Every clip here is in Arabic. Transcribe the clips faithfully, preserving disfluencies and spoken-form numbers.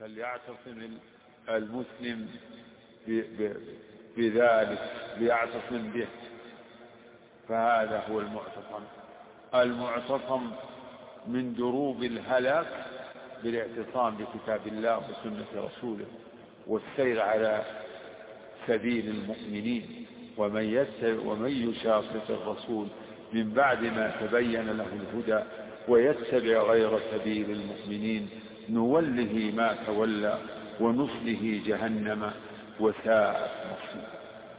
فليعتصم المسلم بذلك، ليعتصم به، فهذا هو المعتصم. المعتصم من دروب الهلاك بالاعتصام بكتاب الله وسنة رسوله والسير على سبيل المؤمنين. ومن يتبع ومن يشاقق الرسول من بعد ما تبين له الهدى ويتبع غير سبيل المؤمنين نوله ما تولى ونصله جهنم وساءت مصيرا.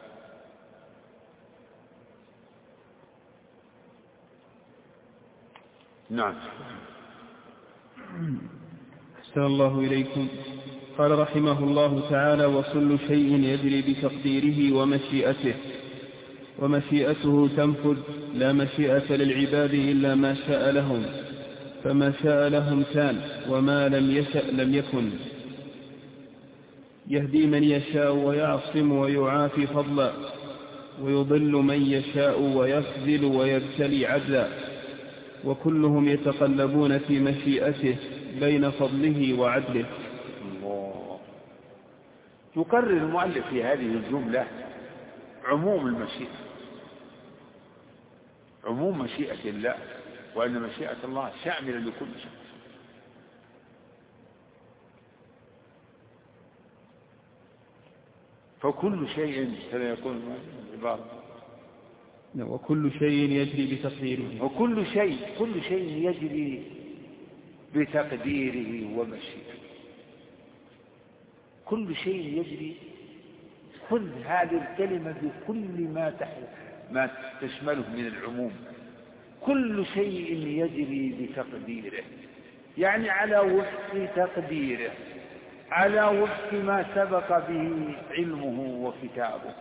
نعم. أحسن الله إليكم. قال رحمه الله تعالى: وكل شيء يجري بتقديره ومشيئته، ومشيئته تنفذ، لا مشيئة للعباد إلا ما شاء لهم، فما شاء لهم كان، وما لم يشأ لم يكن. يهدي من يشاء ويعصم ويعافي فضلا، ويضل من يشاء ويخذل ويبتلي عدلا، وكلهم يتقلبون في مشيئته بين فضله وعدله. الله. يقرر المؤلف في هذه الجملة عموم المشيئة، عموم مشيئة الله، وأن مشيئة الله شاملة لكل شيء. فكل شيء سيكون عبارة وكل شيء يجري بتقديره، وكل شيء كل شيء يجري بتقديره ومشيئته. كل شيء يجري، خذ هذه الكلمة بكل ما ما تشمله من العموم. كل شيء يجري بتقديره، يعني على وفق تقديره، على وفق ما سبق به علمه وكتابه،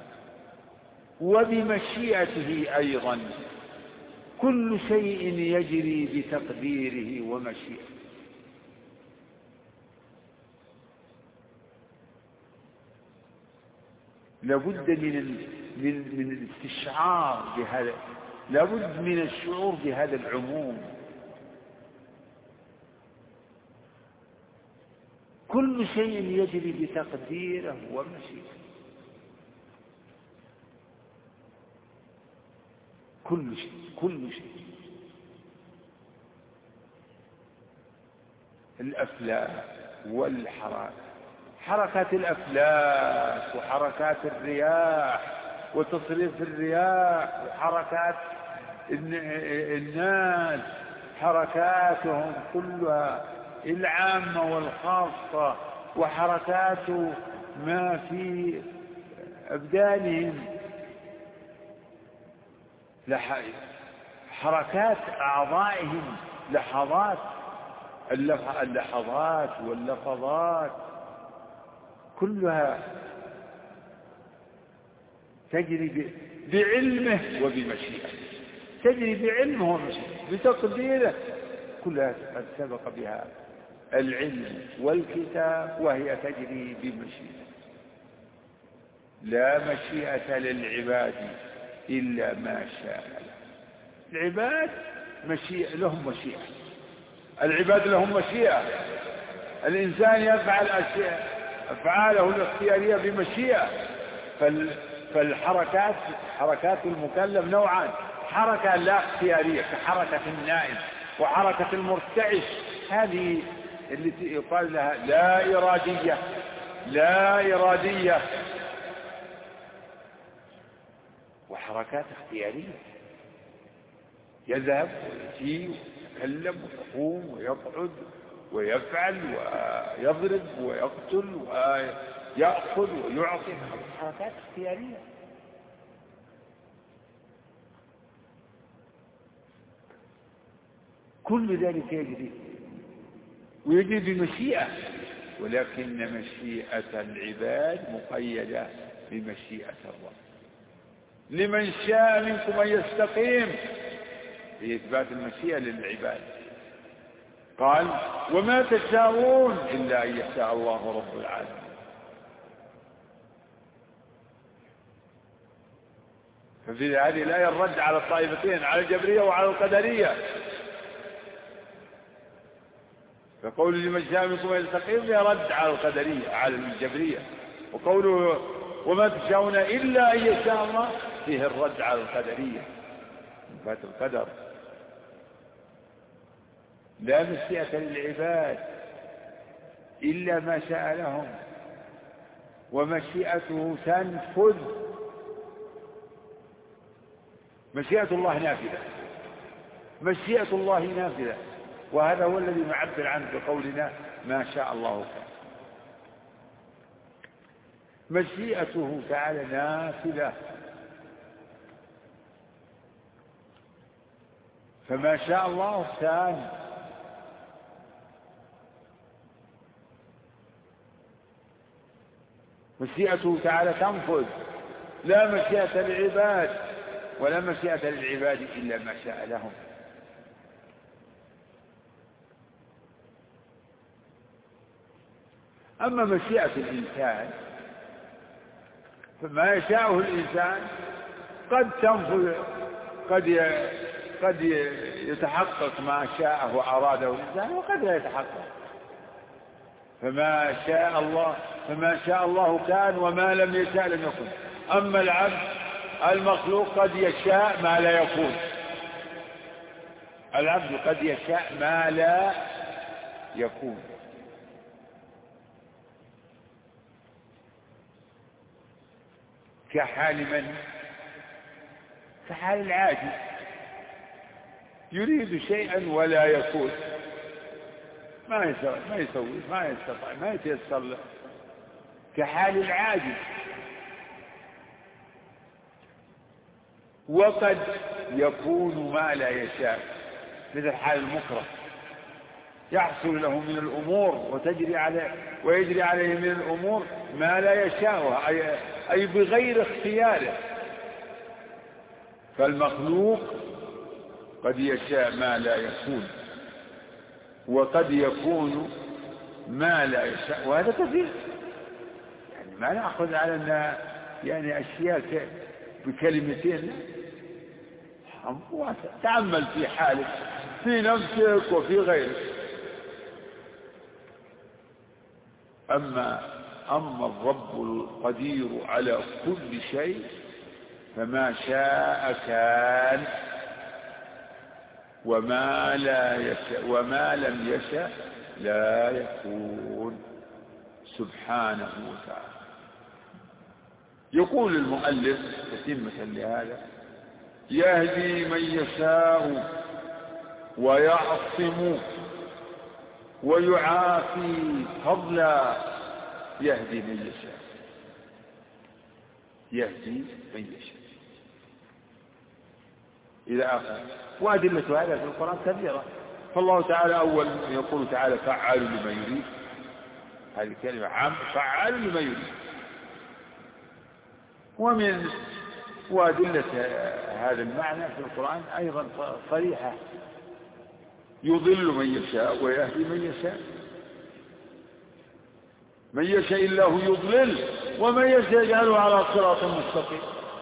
وبمشيئته أيضا. كل شيء يجري بتقديره ومشيئته. لابد من من من الاستشعار بهذا، لابد من الشعور بهذا العموم. كل شيء يجري بتقديره ومشيئته. كل شيء كل شيء الأفلاك والحركات، حركات الأفلاك وحركات الرياح وتصريف الرياح وحركات الناس، حركاتهم كلها العامة والخاصة، وحركات ما في أبدانهم، حركات أعضائهم، لحظات اللحظات واللحظات كلها تجري بعلمه وبمشيئته، تجري بعلمه ومشيئته بتقديره، كلها قد سبق بها العلم والكتاب، وهي تجري بمشيئته. لا مشيئة للعباد إلا ما شاء له. العباد مشيئة، لهم مشيئة، العباد لهم مشيئة. الإنسان يفعل أشياء أفعاله الاختيارية بمشيئة. فالحركات حركات المكلف نوعان: حركة لا اختيارية كحركة النائم، وحركة المرتعش هذه التي يقال لها لا إرادية، لا إرادية. وحركات اختيارية، يذهب ويجي ويتكلم ويقوم ويقعد ويفعل ويضرب ويقتل ويأخذ ويعطي، حركات اختيارية. كل ذلك يجري ويجري بمشيئة، ولكن مشيئة العباد مقيدة بمشيئة الله. لمن شاء منكم أن يستقيم، في إثبات المشيئة للعباد. قال: وما تشاءون إلا أن يشاء الله رب العالمين. ففي هذه الآية الرد على الطائفتين، على الجبرية وعلى القدرية. فقول لمن شاء منكم أن يستقيم يرد على القدرية على الجبرية، وقوله وما تشاءون إلا أن يشاء الله فيه الرد على القدرية فات القدر. لا مشيئة للعباد إلا ما شاء لهم، ومشيئته تنفذ. مشيئة الله نافذة، مشيئة الله نافذة، وهذا هو الذي نعبر عنه بقولنا ما شاء الله كان. مشيئته تعالى نافذة، فما شاء الله كان. مشيئته تعالى تنفذ، لا مشيئة للعباد ولا مشيئة للعباد إلا ما شاء لهم. أما مشيئة الإنسان فما يشاءه الإنسان قد تنفذ، قد قد يتحقق ما شاءه وأراده الإنسان، وقد لا يتحقق. فما شاء الله فما شاء الله كان، وما لم يشاء لم يكن. أما العبد المخلوق قد يشاء ما لا يكون، العبد قد يشاء ما لا يكون. كحال من؟ كحال العاجز يريد شيئا ولا يكون، ما يسوي ما يسوي ما يستطيع ما يتيسر له. كحال العاجز. وقد يكون ما لا يشاء، مثل حال المكره يحصل له من الأمور وتجري عليه ويجري عليه من الأمور ما لا يشاء، أي, أي بغير اختياره. فالمخلوق قد يشاء ما لا يكون، وقد يكون ما لا يشاء، وهذا كثير. يعني ما نأخذ على أن يعني أشياء بكلمتين. تأمل في حالك في نفسك وفي غيرك. أما أما الرب القدير على كل شيء فما شاء كان، وما لا يشاء وما لم يشاء لا يكون سبحانه وتعالى. يقول المؤلف تتمة لهذا: يهدي من يشاء ويعصم ويعافي فضلا. يهدي من يشاء، يهدي من يشاء إلى آخر. وأدلة هذا في القرآن كثيرة. فالله تعالى أول يقول تعالى فعال لما يريد، هذه الكلمة عام، فعال لما يريد. ومن وأدلة هذا المعنى في القرآن أيضا صريحة: يضل من يشاء ويهدي من يشاء. من يشاء الله يضلل، ومن يشاء يجعله على صراط مستقيم.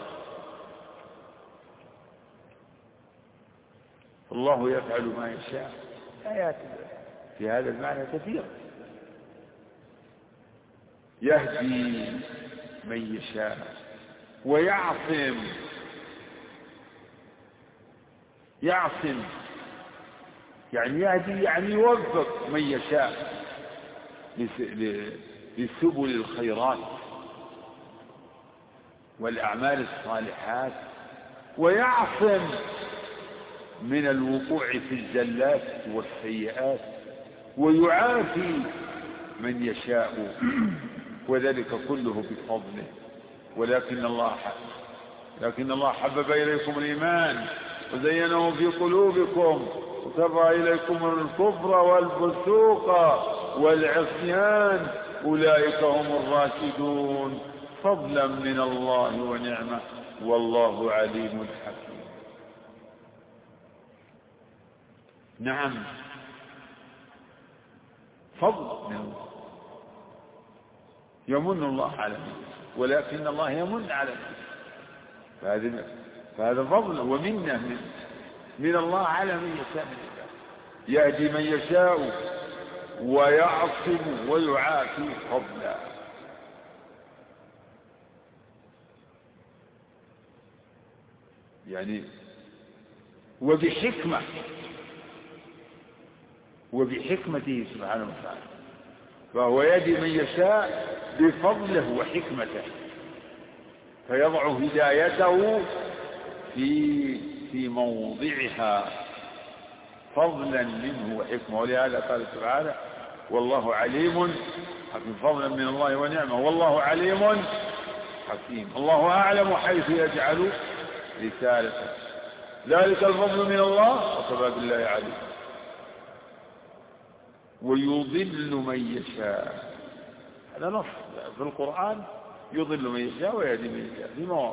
الله يفعل ما يشاء. آيات في هذا المعنى كثيرة. يهدي من يشاء ويعصم. يعصم يعني يهدي، يعني يوفق من يشاء لسبل الخيرات والأعمال الصالحات، ويعصم من الوقوع في الزلات والسيئات، ويعافي من يشاء، وذلك كله بفضله. ولكن الله لكن الله حبب إليكم الإيمان وزينه في قلوبكم وكره إليكم الكفر والفسوق والعصيان، أولئك هم الراشدون، فضلا من الله ونعمة، والله عليم حكيم. نعم، فضل من الله، يمن الله على من، ولكن الله يمن على من. فهذا فهذا فضل ومنه من من الله على من يشاء من الله. يهدي من يشاء ويعصم ويعافي فضلا. يعني وبحكمة وبحكمته سبحانه وتعالى، فهو يهدي من يشاء بفضله وحكمته، فيضع هدايته في في موضعها فضلا منه وحكمة. ولهذا قال تعالى والله عليم حكيم، فضلا من الله ونعمة، والله عليم حكيم. الله أعلم حيث يجعل رسالته، ذلك الفضل من الله وكفى بالله عليم. ويضل من يشاء، هذا نص في القرآن، يضل من يشاء ويهدي من يشاء في مواضع.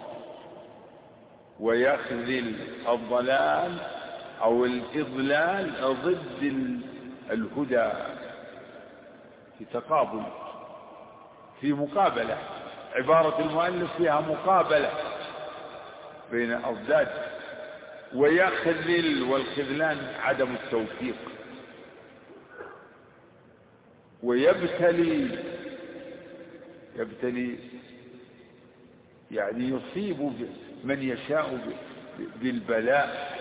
ويخذل الضلال أو الإضلال ضد الهدى، في تقابل، في مقابلة، عبارة المؤلف فيها مقابلة بين أضداد. ويخذل، والخذلان عدم التوفيق. ويبتلي، يبتلي يعني يصيب من يشاء بالبلاء،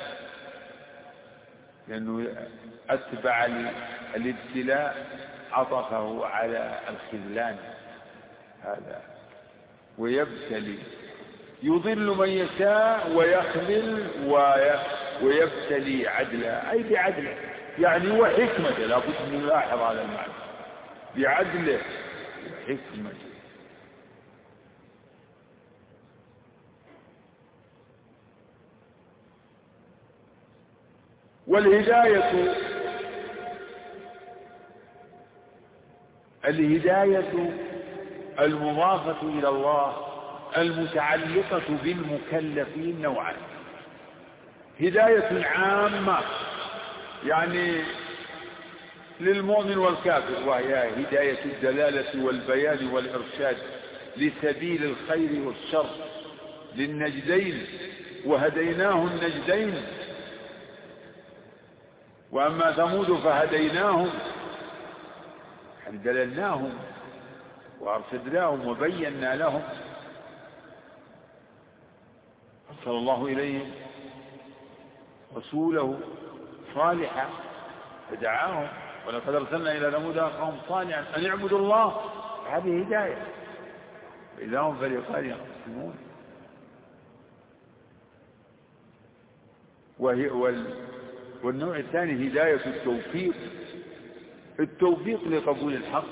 لأنه أتبع الابتلاء عطفه على الخذلان هذا. ويبتلي، يضل من يشاء ويخذل ويبتلي عدلا، أي بعدله يعني وحكمته، لا بد أن نلاحظ هذا المعنى، بعدله وحكمته. والهداية، الهداية المضافة إلى الله المتعلقة بالمكلفين نوعان: هداية عامة يعني للمؤمن والكافر، وهي هداية الدلالة والبيان والإرشاد لسبيل الخير والشر للنجدين، وهديناه النجدين. وأما ثمود فهديناهم، يعني دللناهم وأرشدناهم وبينا لهم، أرسل الله إليهم رسوله صالحا فدعاهم، ولقد أرسلنا إلى ثمود أخاهم صالحا أن اعبدوا الله. هذه هداية، فإذا هم فريقان يختصمون. وهي وال والنوع الثاني هداية التوفيق، التوفيق لقبول الحق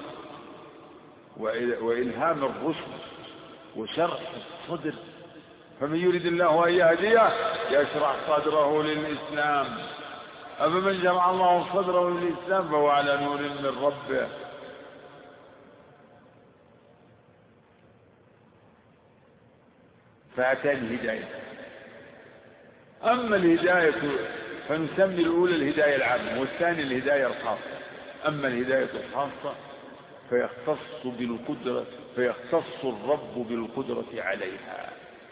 وإلهام الرشد وشرح الصدر. فمن يريد الله أن يهديه يشرح صدره للإسلام، أما من جمع الله صدره للإسلام فهو على نور من ربه. فأتاني هداية. أما الهداية فنسمي الأولى الهداية العامة، والثاني الهداية الخاصة. أما الهداية الخاصة فيختص بالقدرة، فيختص الرب بالقدرة عليها،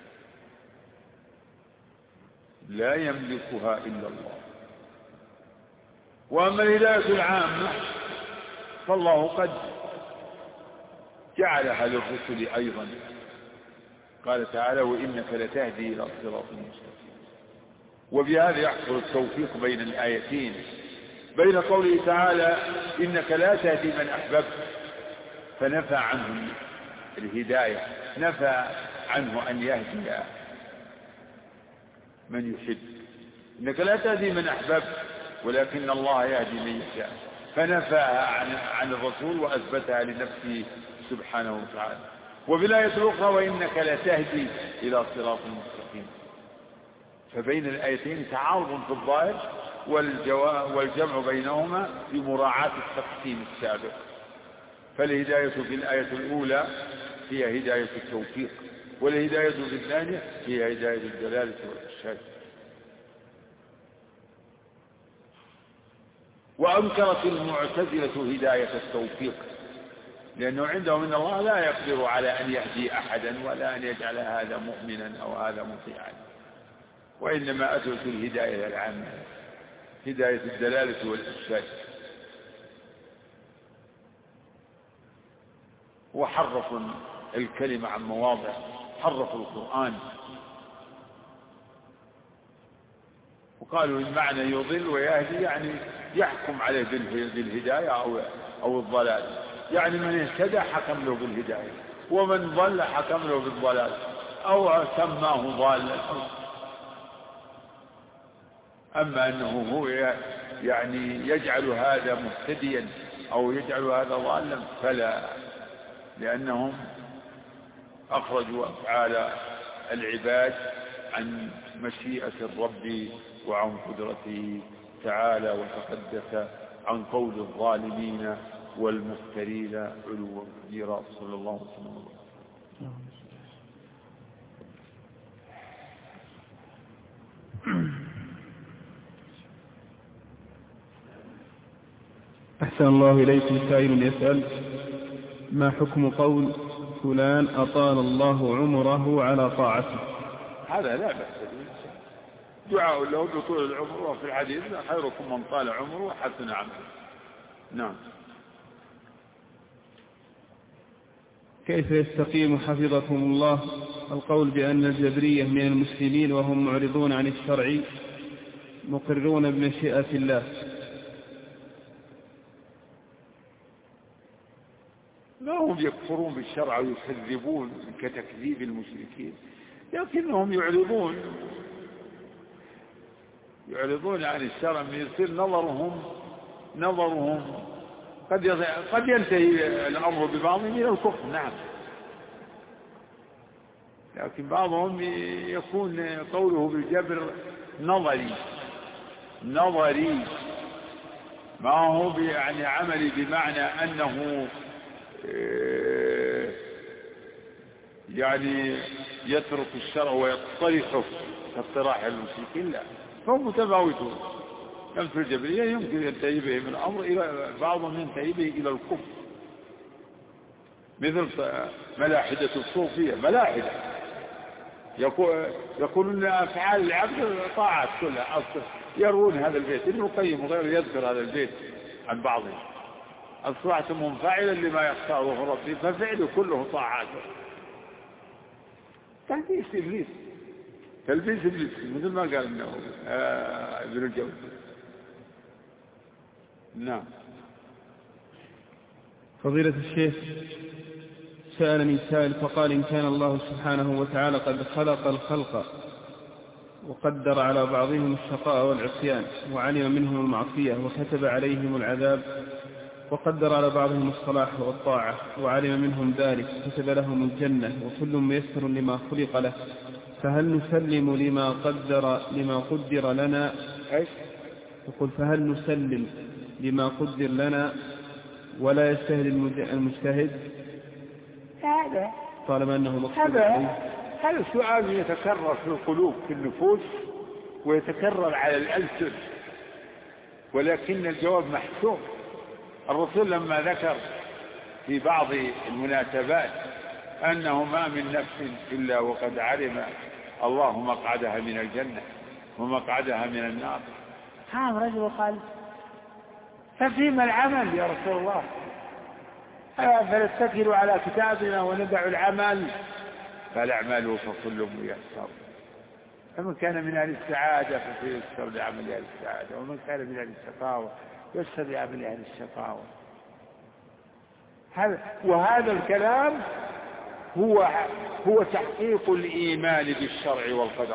لا يملكها إلا الله. وأما الهداية العامة فالله قد جعلها للرسل أيضا، قال تعالى وإنك لتهدي إلى صراط مستقيم. وبهذا يحصل التوفيق بين الآيتين، بين قوله تعالى إنك لا تهدي من أحببت فنفى عنه الهداية، نفى عنه أن يهدي من يحب. إنك لا تهدي من أحببت ولكن الله يهدي من يشاء، فنفاها عن, عن الرسول وأثبتها لنفسه سبحانه وتعالى. وفي الآية الأخرى وإنك لتهدي إلى صراط مستقيم. فبين الآيتين تعارض في الظاهر، والجمع بينهما في مراعاة التقسيم السابق. فالهداية في الآية الأولى هي هداية التوفيق، والهداية في الثانية هي هداية الدلالة والإرشاد. وأنكرت المعتزلة هداية التوفيق، لأنه عندهم إن الله لا يقدر على أن يهدي أحدا ولا أن يجعل هذا مؤمنا أو هذا مطيعا، وإنما أثبت الهداية العامة، هداية الدلالة والإرشاد. وحرفوا الكلمة عن مواضع، حرفوا القرآن، وقالوا المعنى يضل ويهدي يعني يحكم عليه بالهداية أو أو الضلال، يعني من اهتدى حكم له بالهداية، ومن ضل حكم له بالضلال أو سماه ضالا. أما أنه هو يعني يجعل هذا مهتديا أو يجعل هذا ضالا فلا، لأنهم أخرجوا أفعال العباد عن مشيئة الرب وعن قدرته تعالى وتقدس عن قول الظالمين والمفترين علوا كبيرا. صلى الله عليه وسلم. أحسن الله إليكم. سائل يسأل: ما حكم قول فلان أطال الله عمره على طاعته؟ هذا لا بأس به، دعاء له بطول العمر، وفي الحديث خيركم من طال عمره وحسن عمله. نعم. كيف يستقيم حفظكم الله القول بأن الجبرية من المسلمين وهم معرضون عن الشرع مقرون بمشيئة الله؟ لا هم يكفرون بالشرع ويكذبون كتكذيب المشركين، لكنهم يعرضون يعرضون عن الشرع، من يصير نظرهم نظرهم قد قد ينتهي الأمر ببعضهم إلى الكفر. نعم، لكن بعضهم يكون قوله بالجبر نظري نظري ما هو يعني عملي، بمعنى أنه يعني يترك الشرع ويطرحه كاطراح المشركين. لا، هم متفاوتون. مثل الجبرية يمكن ينتهي بهم الأمر إلى بعضهم ينتهي به إلى الكفر، مثل ملاحدة الصوفية. ملاحدة يقولون أفعال العبد طاعات كلها أصلا، يروون هذا البيت. ابن القيم وغيره يذكر هذا البيت عن بعضهم: أصبحت منفعلا لما يختاره ربي ففعله كله طاعات. تلبيس إبليس تلبيس إبليس مثل ما قال إنه آه ابن الجوزي. نعم. فضيلة الشيخ، سألني سائل فقال: إن كان الله سبحانه وتعالى قد خلق الخلق وقدر على بعضهم الشقاء والعصيان وعلم منهم المعصية وكتب عليهم العذاب، وقدر على بعضهم الصلاح والطاعة وعلم منهم ذلك وكتب لهم الجنة، وكل ميسر لما خلق له، فهل نسلم لما قدر لما قدر لنا؟ يقول: فهل نسلم لما قدر لنا ولا يستهل المجتهد؟ هذا طالما أنه مقصود. هذا هذا سؤال يتكرر في القلوب في النفوس ويتكرر على الألسن، ولكن الجواب محسوم. الرسول لما ذكر في بعض المناسبات أنه ما من نفس إلا وقد علم الله مقعدها من الجنة ومقعدها من النار، قام رجل قال: ففيما العمل يا رسول الله؟ فنتكل على كتابنا وندع العمل؟ فالأعمال فكل ميسر، فمن كان من أهل السعادة فسيسر لعمل أهل السعادة، ومن كان من أهل الشقاوة يسر لعمل أهل الشقاوة. وهذا الكلام هو هو تحقيق الإيمان بالشرع والقدر،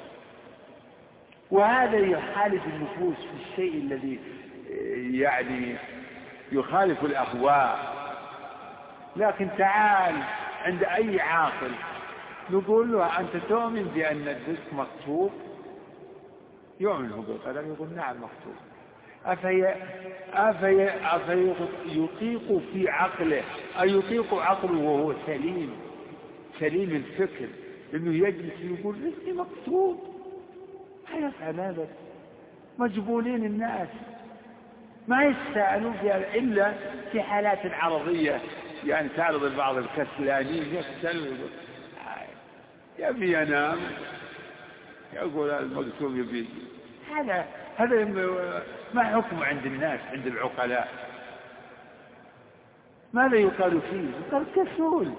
وهذا يخالف النفوس في الشيء الذي يعني يخالف الأهواء. لكن تعال عند أي عاقل نقول له: أنت تؤمن بأن الرزق مكتوب؟ يؤمن هو بالقدر، يقول: نعم مكتوب. أفي أفي أفي يطيق في عقله أي يطيق عقله وهو سليم سليم الفكر إنه يجلس يقول رزقي مكتوب؟ هيفعل هذا؟ مجبولين الناس ما يستعلوا فيها إلا في حالات عرضية، يعني تعرض البعض الكسلانين يكسل ويقول يبي ينام، يقول المكتوب يبي. هذا هذا ما حكم عند الناس عند العقلاء؟ ماذا يقال فيه؟ يقال كسول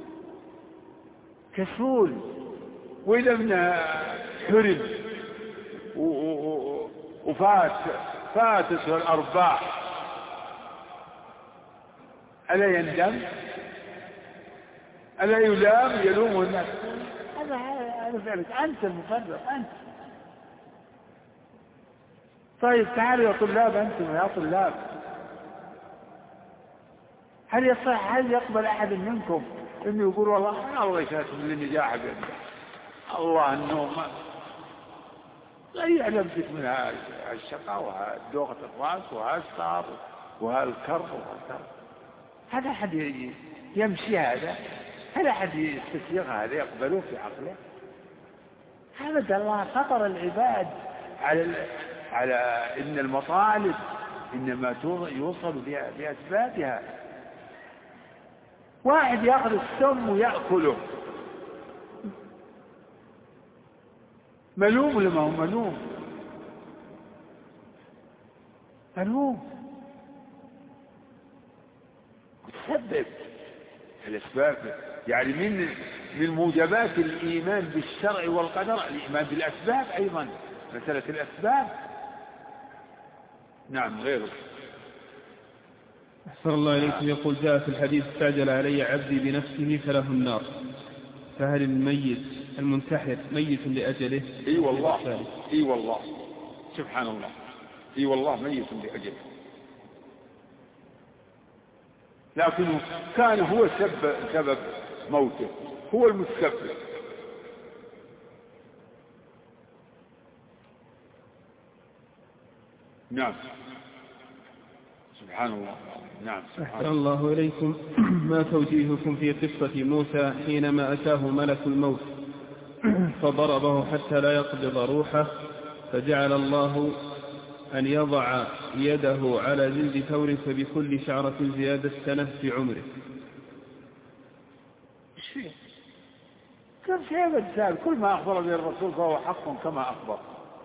كسول. وإذا ابنها حرم وفات فاتته الأرباح ألا يندم؟ ألا يلام يلومه الناس؟ هذا هذا فعلك أنت المفرط أنت. طيب تعالوا يا طلاب أنتم يا طلاب، هل يصح هل يقبل أحد منكم إنه يقول والله أنا الله يشهدكم للنجاح بأنه الله أنه ما لا يعلم بك من هالشقاء وهالدوغة الرأس وهالصار وهالكر وهالكر؟ هذا أحد يمشي هذا؟ هل أحد يستسيغ هذا يقبله في عقله؟ هذا الله فطر العباد على على إن المطالب إنما يوصل بأسبابها. واحد يأخذ السم ويأكله ملوم ولا ما هو ملوم؟ ملوم. تسبب الأسباب، يعني من من موجبات الإيمان بالشرع والقدر الإيمان بالأسباب أيضا، مسألة الأسباب. نعم غيره. أحسن الله إليكم. يقول جاء في الحديث استعجل علي عبدي بنفسه فله النار، فهل الميت المنتحر ميت لأجله؟ اي والله اي والله سبحان الله اي والله ميت لأجله، لكنه كان هو سبب, سبب موته، هو المتسبب. نعم سبحان الله. نعم أحسن الله إليكم. ما توجيهكم في قصة موسى حينما أتاه ملك الموت فضربه حتى لا يقبض روحه، فجعل الله أن يضع يده على جلد ثور فبكل شعرة زيادة سنة في عمره؟ كم شيء بالسال، كل ما أخبر به الرسول فهو حق كما أخبر.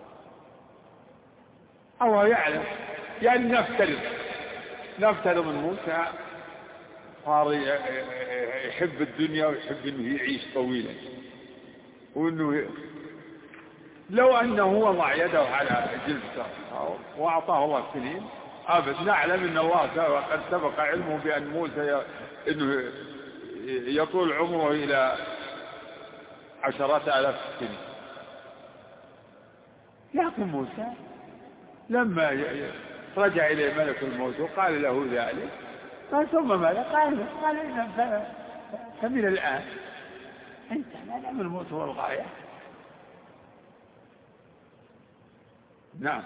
أو يعلم، يعني نفترض نفترض من موسى صار يحب الدنيا ويحب أنه يعيش طويلا، وأنه لو أنه وضع يده على جلد ثور وأعطاه الله سنين أبد، نعلم أن الله قد سبق علمه بأن موسى أنه يطول عمره إلى عشرات آلاف سنة. لكن موسى لما رجع إليه ملك الموت وقال له ذلك قال ثم ماذا؟ قال قال إذا فمن الآن أنت ما دام الموت هو الغاية. نعم.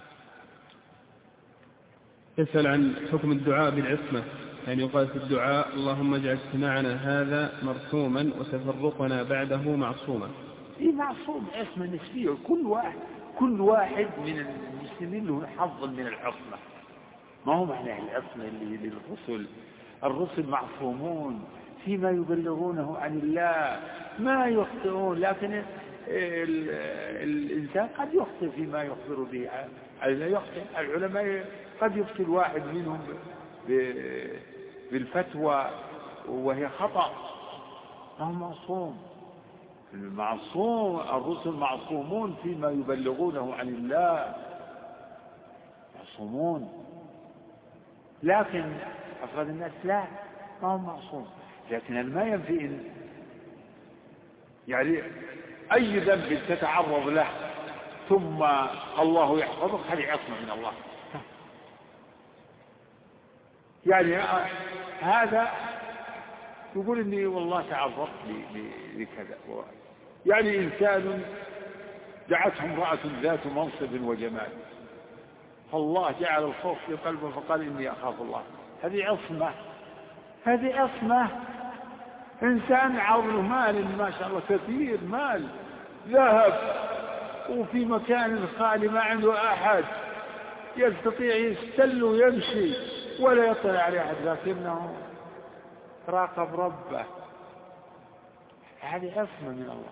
يسأل عن حكم الدعاء بالعصمة، يعني يقال في الدعاء اللهم اجعل اجتماعنا هذا مرحوما وتفرقنا بعده معصوما. إيه معصوم؟ عصمة نسبية، كل واحد كل واحد من المسلمين له حظ من العصمة. ما هو معنى العصمة اللي للرسل؟ الرسل معصومون فيما يبلغونه عن الله، ما يخطئون، لكن الإنسان قد يخطئ فيما يخبر به عن الله. يخطئ العلماء، قد يفتي الواحد منهم بالفتوى وهي خطأ، ما هو معصوم. المعصوم الرسل معصومون فيما يبلغونه عن الله، معصومون. لكن أفراد الناس لا، ما هم معصوم. لكن ما ينفي إن يعني أي ذنب تتعرض له ثم الله يحفظك هذه عصمة من الله. يعني هذا يقول إني والله تعرضت لكذا، يعني إنسان دعته امرأة ذات منصب وجمال، فالله جعل الخوف في قلبه فقال إني أخاف الله. هذه عصمة، هذه عصمة. إنسان عرضه مال ما شاء الله كثير، مال ذهب وفي مكان خالي ما عنده أحد يستطيع يستل ويمشي ولا يطلع عليه أحد، لكنه راقب ربه. هذه عصمة من الله.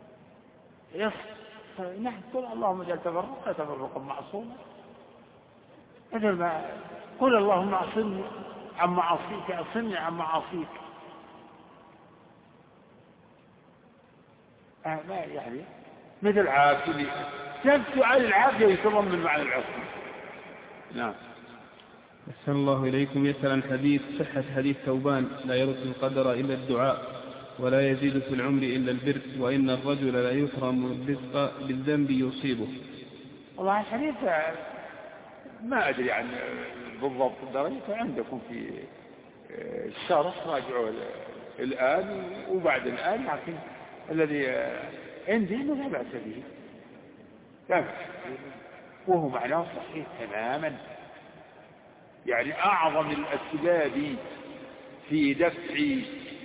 عصمة. نحن قل اللهم اجعل تفرقا تفرقا معصوما. مثل ما قل اللهم اعصمني عن معاصيك، اعصمني عن معاصيك. آه ما يعني مثل عافية، نفس سؤال العافية يتضمن معنى العصمة. نعم. أحسن الله إليكم. يسأل عن حديث صحة حديث ثوبان: لا يرد القدر إلا الدعاء، ولا يزيد في العمر إلا البر، وإن الرجل لا يحرم الرزق بالذنب يصيبه. والله الحديث ما أدري عن بالضبط درجة، عندكم في الشرح راجعوا الآن وبعد الآن، لكن الذي عندي لا بأس به، لا بأس به، وهو معناه صحيح تماما. يعني أعظم الأسباب في دفع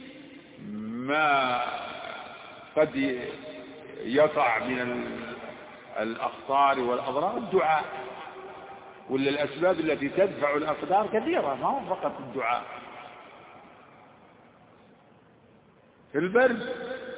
ما قد يقع من الأخطار والأضرار الدعاء، ولا الأسباب التي تدفع الأقدار كثيرة، ما هو فقط الدعاء. في البرد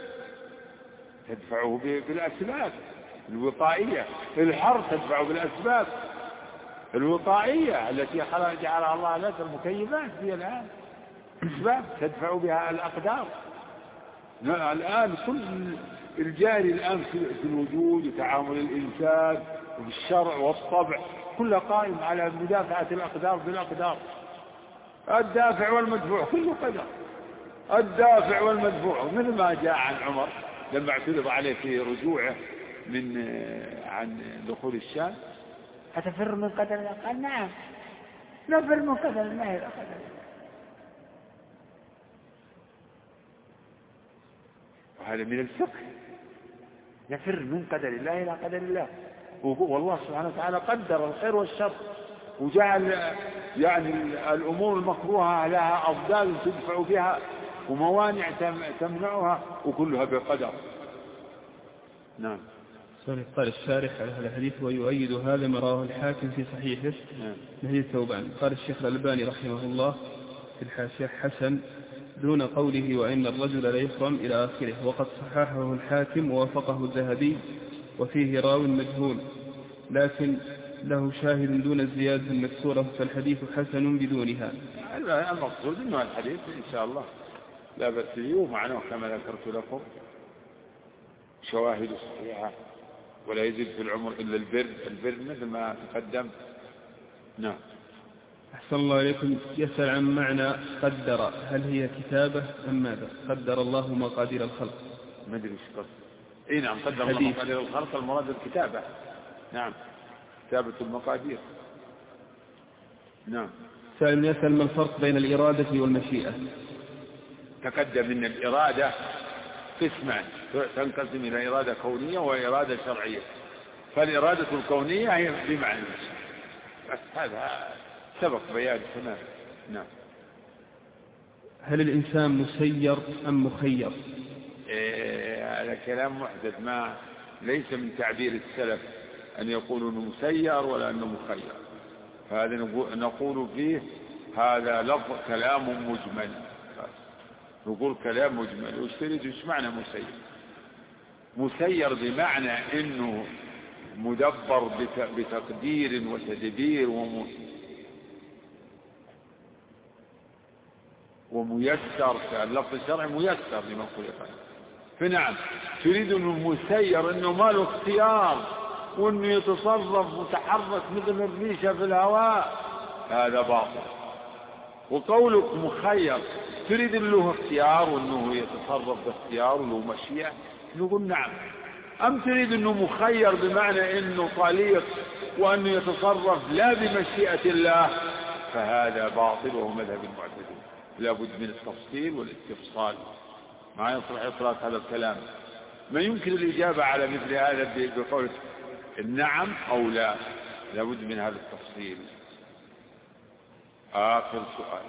تدفعه بالأسباب الوقائية، في الحر تدفعه بالأسباب الوقائية التي جعلها الله لك، المكيفات هي الآن أسباب تدفع بها الأقدار. الآن كل الجاري الآن في الوجود وتعامل الإنسان والشرع والطبع كله قائم على مدافعة الأقدار بالأقدار. الدافع والمدفوع كله قدر، الدافع والمدفوع، مثل ما جاء عن عمر لما اعترض عليه في رجوعه من عن دخول الشام: أتفر من قدر الله؟ قال: نعم، نفر من قدر الله إلى قدر الله. وهذا من الفقه، نفر من قدر الله إلى قدر الله. والله سبحانه وتعالى قدر الخير والشر، وجعل يعني الأمور المكروهة لها أضداد تدفع بها وموانع تمنعها، وكلها بقدر. نعم. قال الشارح على هذا الحديث: ويؤيد هذا ما رواه الحاكم في صحيحه من حديث ثوبان. قال الشيخ الألباني رحمه الله في الحاشية: حسن دون قوله وإن الرجل لا يحرم إلى آخره، وقد صححه الحاكم ووافقه الذهبي، وفيه راو مجهول لكن له شاهد دون الزيادة المذكورة، فالحديث حسن بدونها. المقصود أنه الحديث إن شاء الله لا بأس به، ومعناه كما ذكرت لكم شواهد صحيحة، ولا يزيد في العمر إلا البر، البر مثل ما تقدم. نعم. أحسن الله إليكم. يسأل عن معنى قدر: هل هي كتابة أم ماذا؟ قدر الله مقادير الخلق. ما أدري ايش قصد. إيه نعم، قدر الله مقادير الخلق، المراد الكتابة. نعم، كتابة المقادير. نعم. سائل يسأل: ما الفرق بين الإرادة والمشيئة؟ تقدم أن الإرادة قسمان، تنقسم إلى إرادة كونية وإرادة شرعية. فالإرادة الكونية هي بمعنى المشيئة، بس هذا سبق بيان تمام. نعم. هل الإنسان مسير أم مخير؟ إيه، هذا كلام محدث، ما ليس من تعبير السلف أن يقولوا أنه مسير ولا أنه مخير. فهذا نقول فيه هذا لفظ كلام مجمل، نقول كلام مجمل. وش تريد؟ وش معنى مسير؟ مسير بمعنى أنه مدبر بتقدير وتدبير وم... وميسر، اللفظ الشرعي ميسر لما خلق. فنعم، تريد أنه مسير أنه ما له اختيار وأنه يتصرف متحرك مثل الريشة في الهواء، هذا باطل. وقولك مخير تريد أن له اختيار وأنه يتصرف باختيار وله مشيئة، نقول نعم. أم تريد أنه مخير بمعنى أنه طليق وأنه يتصرف لا بمشيئة الله، فهذا باطل وهو مذهب المعتزلة. لابد من التفصيل والاستفصال، ما يصلح إطلاق هذا الكلام. ما يمكن الإجابة على مثل هذا بقول النعم أو لا، لابد من هذا التفصيل. آخر سؤال.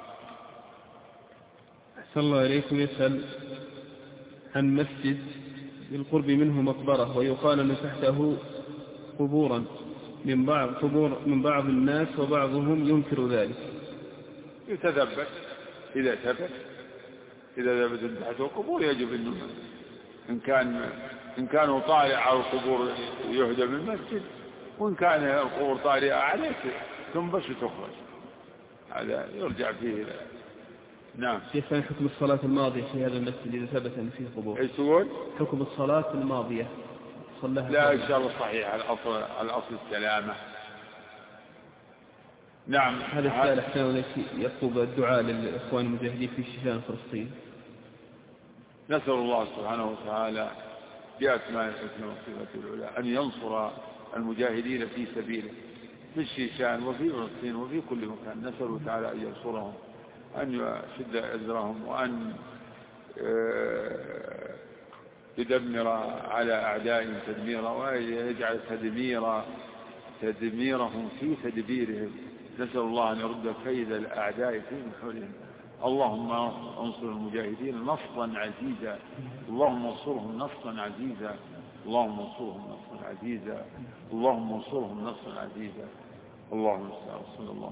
أحسن الله إليكم. يسأل عن مسجد بالقرب منه مقبرة، ويقال أن تحته قبورا من بعض قبور من بعض الناس، وبعضهم ينكر ذلك. يتثبت إذا ثبت، إذا ثبت تحته قبور يجب أنه إن كان إن كانوا طالع على القبور يهدم المسجد، وإن كان القبور طالعة عليك تنبش وتخرج. هذا يرجع فيه. نعم. شيخ حكم الصلاة الماضية في هذا المسجد إذا ثبت أن فيه قبور؟ ايش تقول؟ حكم الصلاة الماضية صلىها. لا إن شاء الله صحيح، الأصل الأصل السلامة. نعم. هذا السؤال أحسن يطلب الدعاء للإخوان المجاهدين في شيشان فلسطين. نسأل الله سبحانه وتعالى بأسماء الحسنى وصفاته العلى أن ينصر المجاهدين في سبيله في الشيشان وفي فلسطين وفي كل مكان. نسأل تعالى أن ينصرهم، أن يشد أزرهم، وأن يدمر على أعدائهم تدميرا، ويجعل تدمير تدميرهم في تدبيرهم. نسأل الله أن يرد كيد الأعداء في محورهم. اللهم انصر المجاهدين نصرا عزيزا، اللهم انصرهم نصرا عزيزا، اللهم انصرهم نصرا عزيزا، اللهم انصرهم نصرا عزيزا. اللهم صل الله.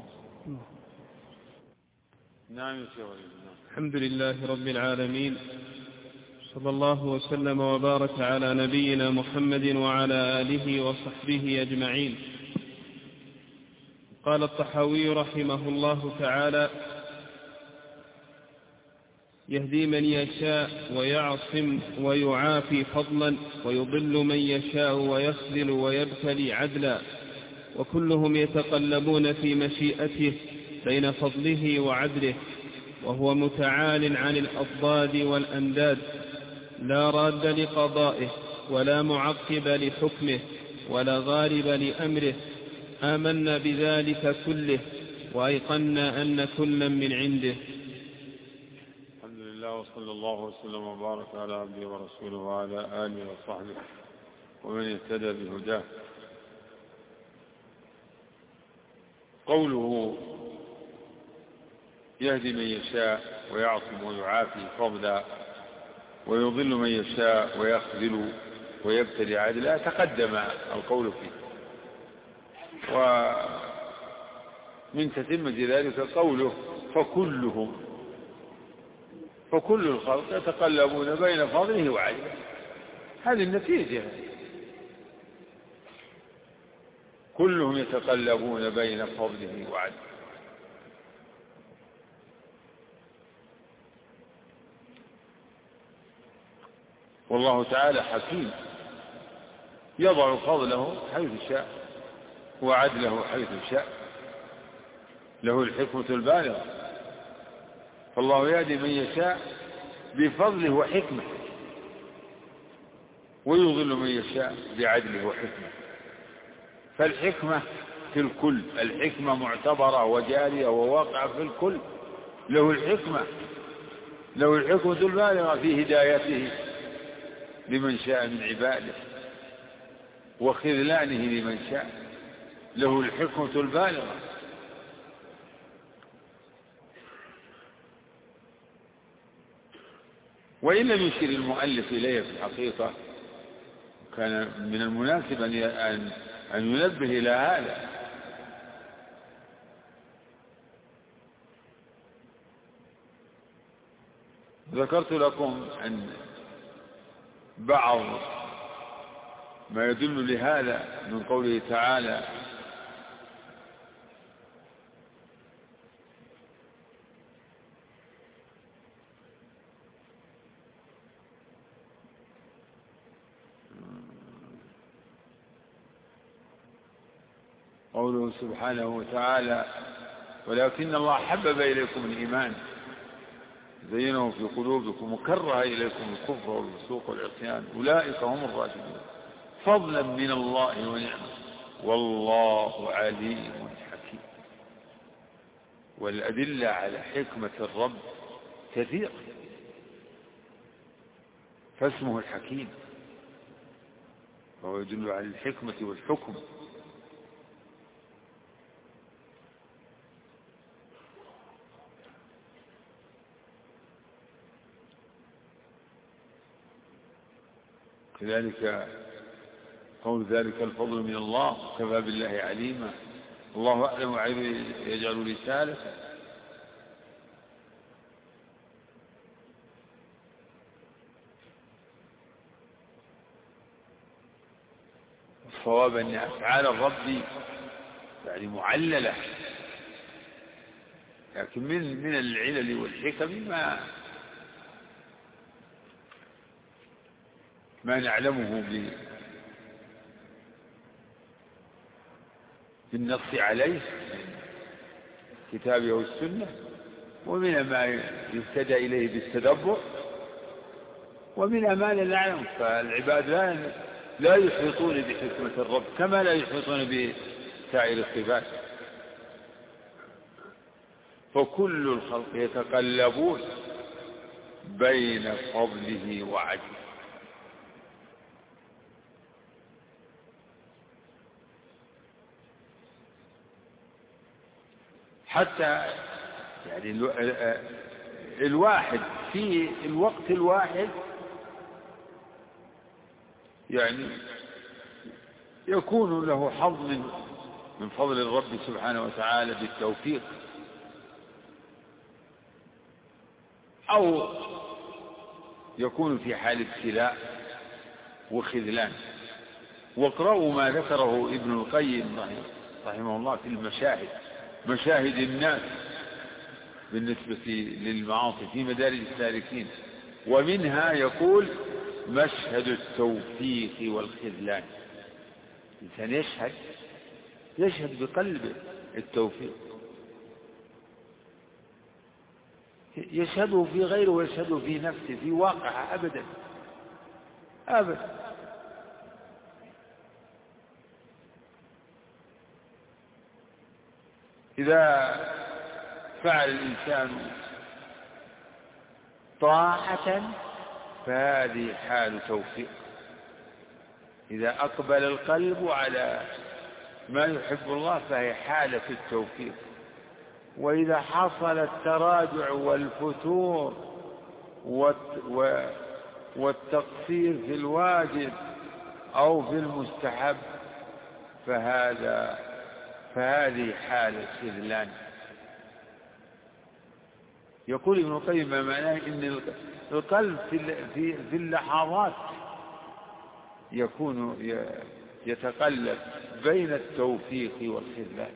نعم. الحمد لله رب العالمين، صلى الله وسلم وبارك على نبينا محمد وعلى آله وصحبه أجمعين. قال الطحاوي رحمه الله تعالى: يهدي من يشاء ويعصم ويعافي فضلا، ويضل من يشاء ويخذل ويبتلي عدلا، وكلهم يتقلبون في مشيئته بين فضله وعدله، وهو متعال عن الأضداد والأنداد، لا راد لقضائه ولا معقب لحكمه ولا غالب لأمره. آمنا بذلك كله وأيقنا أن كلا من عنده. الحمد لله، وصلى الله وسلم وبارك على عبده ورسوله وعلى آله وصحبه ومن اهتدى بهداه. قوله يهدي من يشاء ويعصم ويعافي فضلا، ويضل من يشاء ويخذل ويبتلي عدلا، تقدم القول فيه. ومن تتمة ذلك قوله فكلهم، فكل الخلق يتقلبون بين فضله وعدله. هذه النتيجة، كلهم يتقلبون بين فضله وعدله. والله تعالى حكيم يضع فضله حيث شاء وعدله حيث شاء، له الحكمة البالغة. فالله يهدي من يشاء بفضله وحكمه، ويضل من يشاء بعدله وحكمه. فالحكمة في الكل، الحكمة معتبرة وجارية وواقعة في الكل. له الحكمة، له الحكمة البالغة في هدايته لمن شاء من عباده وخذلانه لمن شاء. له الحكمة البالغة. وإن لم يشير المؤلف إليه في الحقيقة كان من المناسب أن أن ينبه إلى هذا. ذكرت لكم أن بعض ما يدل لهذا من قوله تعالى: قوله سبحانه وتعالى: ولكن الله حبب إليكم الإيمان زينه في قلوبكم وكره إليكم الكفر والفسوق والعصيان أولئك هم الراشدون فضلا من الله ونعمه والله عليم حكيم. والأدلة على حكمة الرب كثير، فاسمه الحكيم وهو يدل على الحكمة والحكم. كذلك قول ذلك الفضل من الله كفى بالله عليما الله أعلم وعيب يجعل رسالته. الصواب أن أفعال الرب يعني معللة لكن من من العلل والحكم ما ما نعلمه بالنص عليه الكتاب أو السنة، ومن ما يهتدى إليه بالتدبر، ومن ما لا نعلم. فالعباد لا لا يحيطون بحكمة الرب كما لا يحيطون بسائر الصفات. فكل الخلق يتقلبون بين فضله وعدله. حتى يعني الواحد في الوقت الواحد يعني يكون له حظ من من فضل الرب سبحانه وتعالى بالتوفيق، أو يكون في حال ابتلاء وخذلان. واقرأوا ما ذكره ابن القيم رحمه الله في المشاهد، مشاهد الناس بالنسبة للمعاصي في مدارج السالكين، ومنها يقول مشهد التوفيق والخذلان. الإنسان يشهد يشهد بقلبه التوفيق، يشهده في غيره ويشهده في نفسه في واقعه أبدا أبدا. إذا فعل الإنسان طاعة فهذه حال توفيق، إذا أقبل القلب على ما يحب الله فهي حالة التوفيق. وإذا حصل التراجع والفتور والتقصير في الواجب أو في المستحب فهذا فهذه حالة خذلان. يقول ابن القيم ما معناه إن القلب في في اللحظات يكون يتقلب بين التوفيق والخذلان.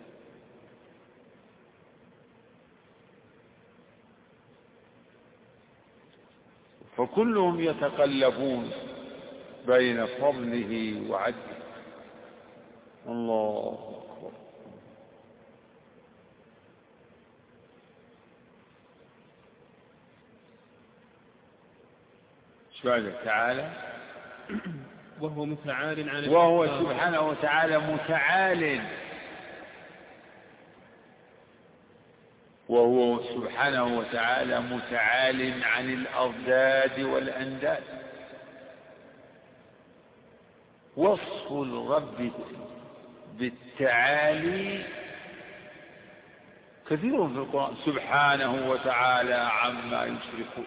فكلهم يتقلبون بين فضله وعدله. الله أكبر. سبحانه وتعالى وهو متعال عن وهو سبحانه وتعالى متعال وهو سبحانه وتعالى متعال عن الأضداد والأنداد. وصف الرب بالتعالي كثير في القرآن، سبحانه وتعالى عما يشركون،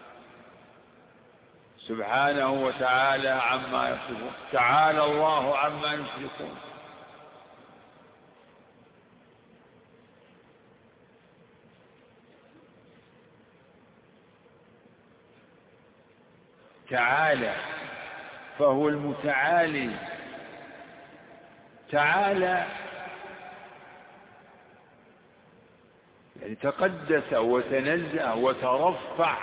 سبحانه وتعالى عما يصفون، تعالى الله عما يشركون. تعالى فهو المتعالي، تعالى يعني تقدس وتنزه وترفع،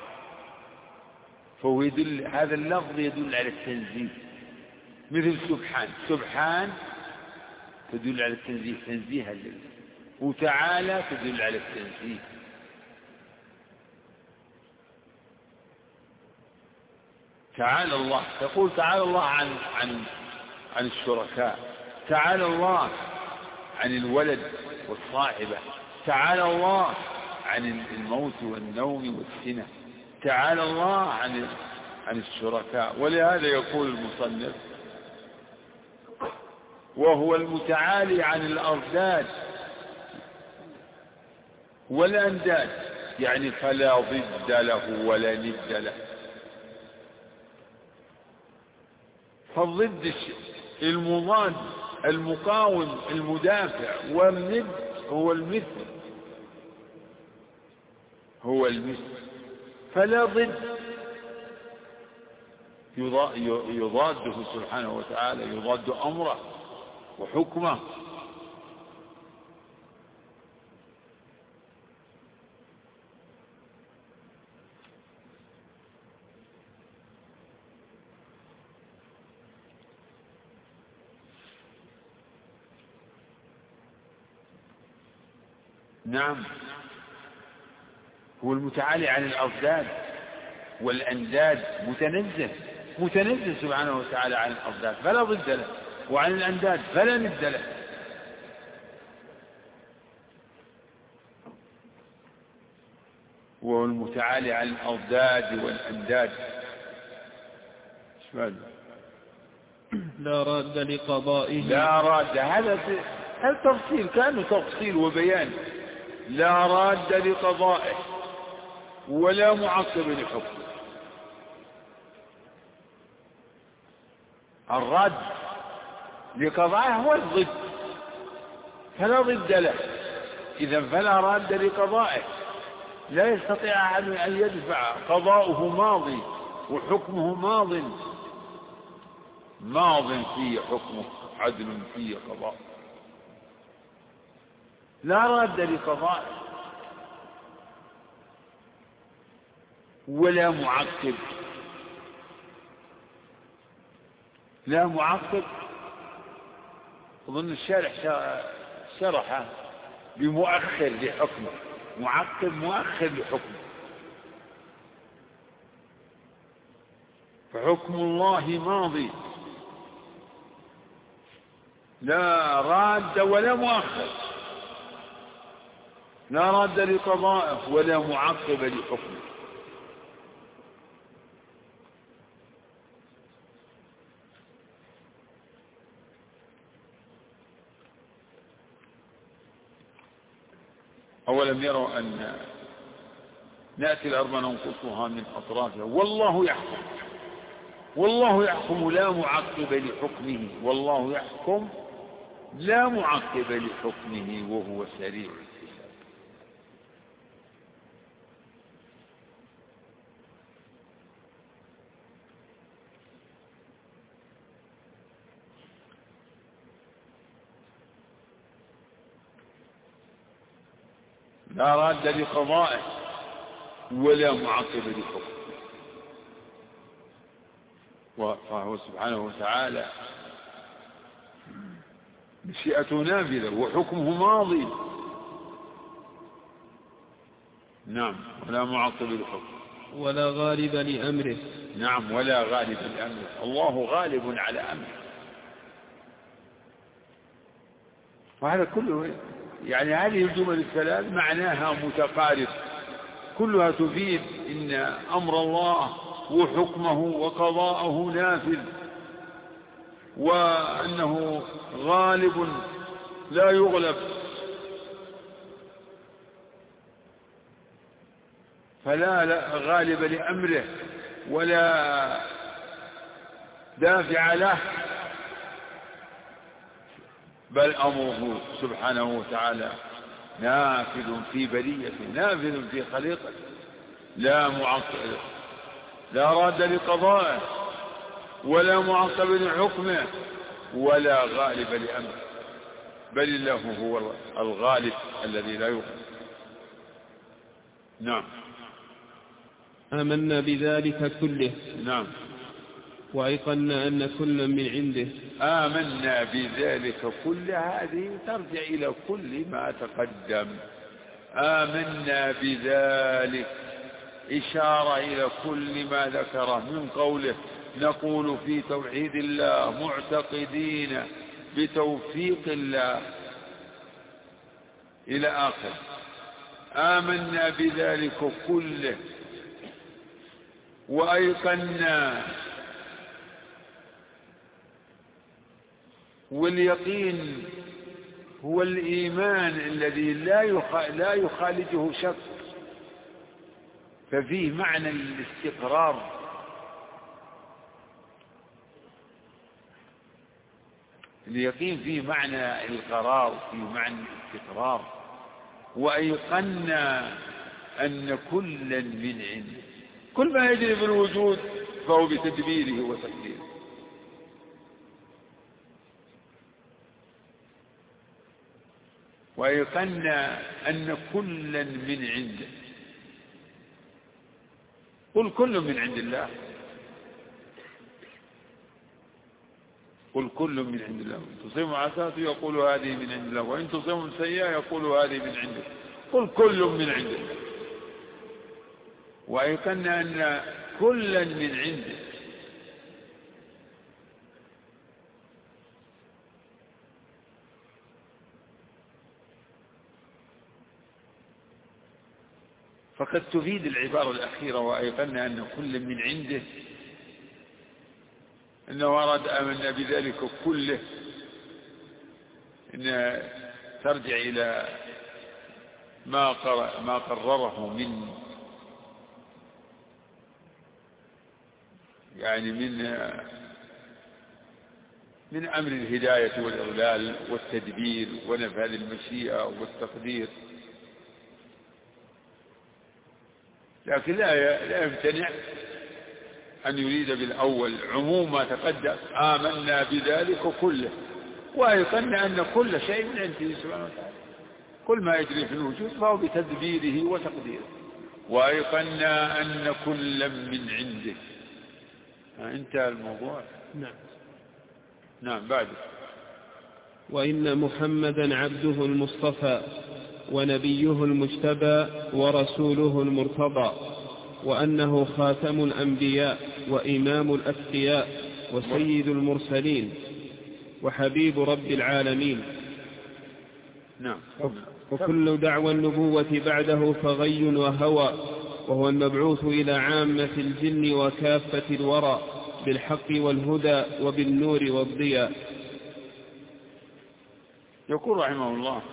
فهو يدل، هذا اللفظ يدل على التنزيه، مثل سبحان، سبحان تدل على التنزيه تنزيها لله، وتعالى تدل على التنزيه. تعالى الله، تقول تعالى الله عن عن عن الشركاء، تعالى الله عن الولد والصاحبة، تعالى الله عن الموت والنوم والسنة، تعالى الله عن عن الشركاء. ولهذا يقول المصنف وهو المتعالي عن الأضداد والأنداد، يعني فلا ضد له ولا ند له. فالضد المضاد المقاوم المدافع، والند هو المثل هو المثل فلا ضد يضاده سبحانه وتعالى، يضاد أمره وحكمه. نعم، هو المتعالي عن الأضداد والأنداد، متنزه متنزه سبحانه وتعالى عن الأضداد فلا ضد له، وعن الأنداد فلا ند له. وهو المتعالي عن الأضداد والأنداد. لا راد لقضائه. لا راد، هذا هذا تفصيل كأنه تفصيل وبيان. لا راد لقضائه ولا معقب لحكمه. الرد لقضائه هو الضد، فلا ضد له، إذن فلا راد لقضائه، لا يستطيع أحد أن يدفع. قضاؤه ماضي وحكمه ماض، ماض فيه حكمه، عدل فيه قضاء. لا راد لقضائه ولا معقب. لا معقب، أظن الشارح شرحه بمؤخر لحكمه، معقب مؤخر لحكمه. فحكم الله ماضي، لا راد ولا مؤخر، لا راد لقضائه ولا معقب لحكمه. أولم يروا أن نأتي الأرض ننقصها من أطرافها والله يحكم، والله يحكم لا معقب لحكمه، والله يحكم لا معقب لحكمه وهو سريع الحساب. لا راد لقضائه ولا معقب لحكمه. فهو سبحانه وتعالى مشيئته نافذة وحكمه ماضي. نعم، ولا معقب لحكمه ولا غالب لأمره. نعم، ولا غالب لأمره، الله غالب على أمره. وهذا كله يعني هذه الجمل الثلاث معناها متقارب، كلها تفيد إن أمر الله وحكمه وقضاءه نافذ، وأنه غالب لا يغلب، فلا لا غالب لأمره ولا دافع له، بل أمره سبحانه وتعالى نافذ في بريته، نافذ في خليقته، لا معقب، لا راد لقضائه ولا معقب لحكمه ولا غالب لأمره، بل الله هو الغالب الذي لا يغلب. نعم. آمنا بذلك كله. نعم. وأيقنا أن كل من عنده. آمنا بذلك كله، هذه ترجع إلى كل ما تقدم. آمنا بذلك إشارة إلى كل ما ذكره من قوله نقول في توحيد الله معتقدين بتوفيق الله إلى آخر. آمنا بذلك كله وأيقنا، واليقين هو الإيمان الذي لا يخالجه شك، ففيه معنى الاستقرار. اليقين فيه معنى القرار، فيه معنى الاستقرار. وأيقنا أن كلا من عنده، كل ما يجري في الوجود فهو بتدبيره وتقديره. وأيقنا أن كلا من عنده، قل كل من عند الله، قل كل من عند الله. تصيبهم حسنة يقول هذه من عند الله، وإن تصيبهم سيئة يقول هذه من عندك، قل كل من عند الله، وأيقنا أن كلا من عنده. فقد تفيد العبارة الأخيرة وأيقنا أن كل من عنده أنه أراد آمنا بذلك كله، أن ترجع إلى ما ما قرره من يعني من من أمر الهداية والإضلال والتدبير ونفاذ المشيئة والتقدير. لكن لا لا يمتنع أن يريد بالأول عموم ما تقدم آمنا بذلك كله، وأيقنا أن كل شيء من عنده سبحانه وتعالى، كل ما يجري في الوجود فهو بتدبيره وتقديره، وأيقنا أن كل من عنده. انتهى الموضوع. نعم. نعم. بعد وإن محمدا عبده المصطفى ونبيه المجتبى ورسوله المرتضى، وأنه خاتم الأنبياء وإمام الأتقياء وسيد المرسلين وحبيب رب العالمين. نعم. وكل دعوى النبوة بعده فغي وهوى، وهو المبعوث إلى عامة الجن وكافة الورى بالحق والهدى وبالنور والضياء. يقول رحمه الله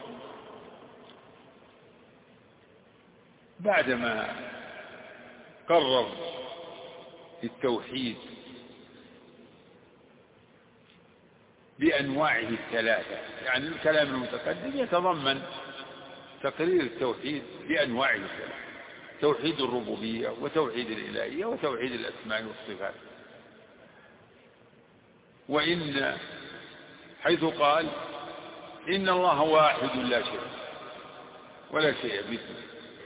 بعدما قرر التوحيد بأنواعه الثلاثة، يعني الكلام المتقدم يتضمن تقرير التوحيد بأنواعه الثلاثة: توحيد الربوبية وتوحيد الإلهية وتوحيد الأسماء والصفات. وإن حيث قال إن الله واحد لا شيء ولا شيء مثله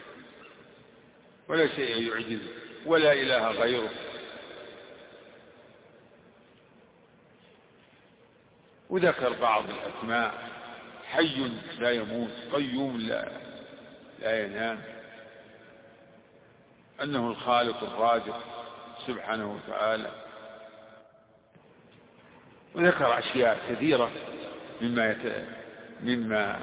ولا شيء يعجزه ولا إله غيره، وذكر بعض الأسماء: حي لا يموت، قيوم لا, لا ينام، أنه الخالق الرازق سبحانه وتعالى، وذكر أشياء كثيرة مما يت... مما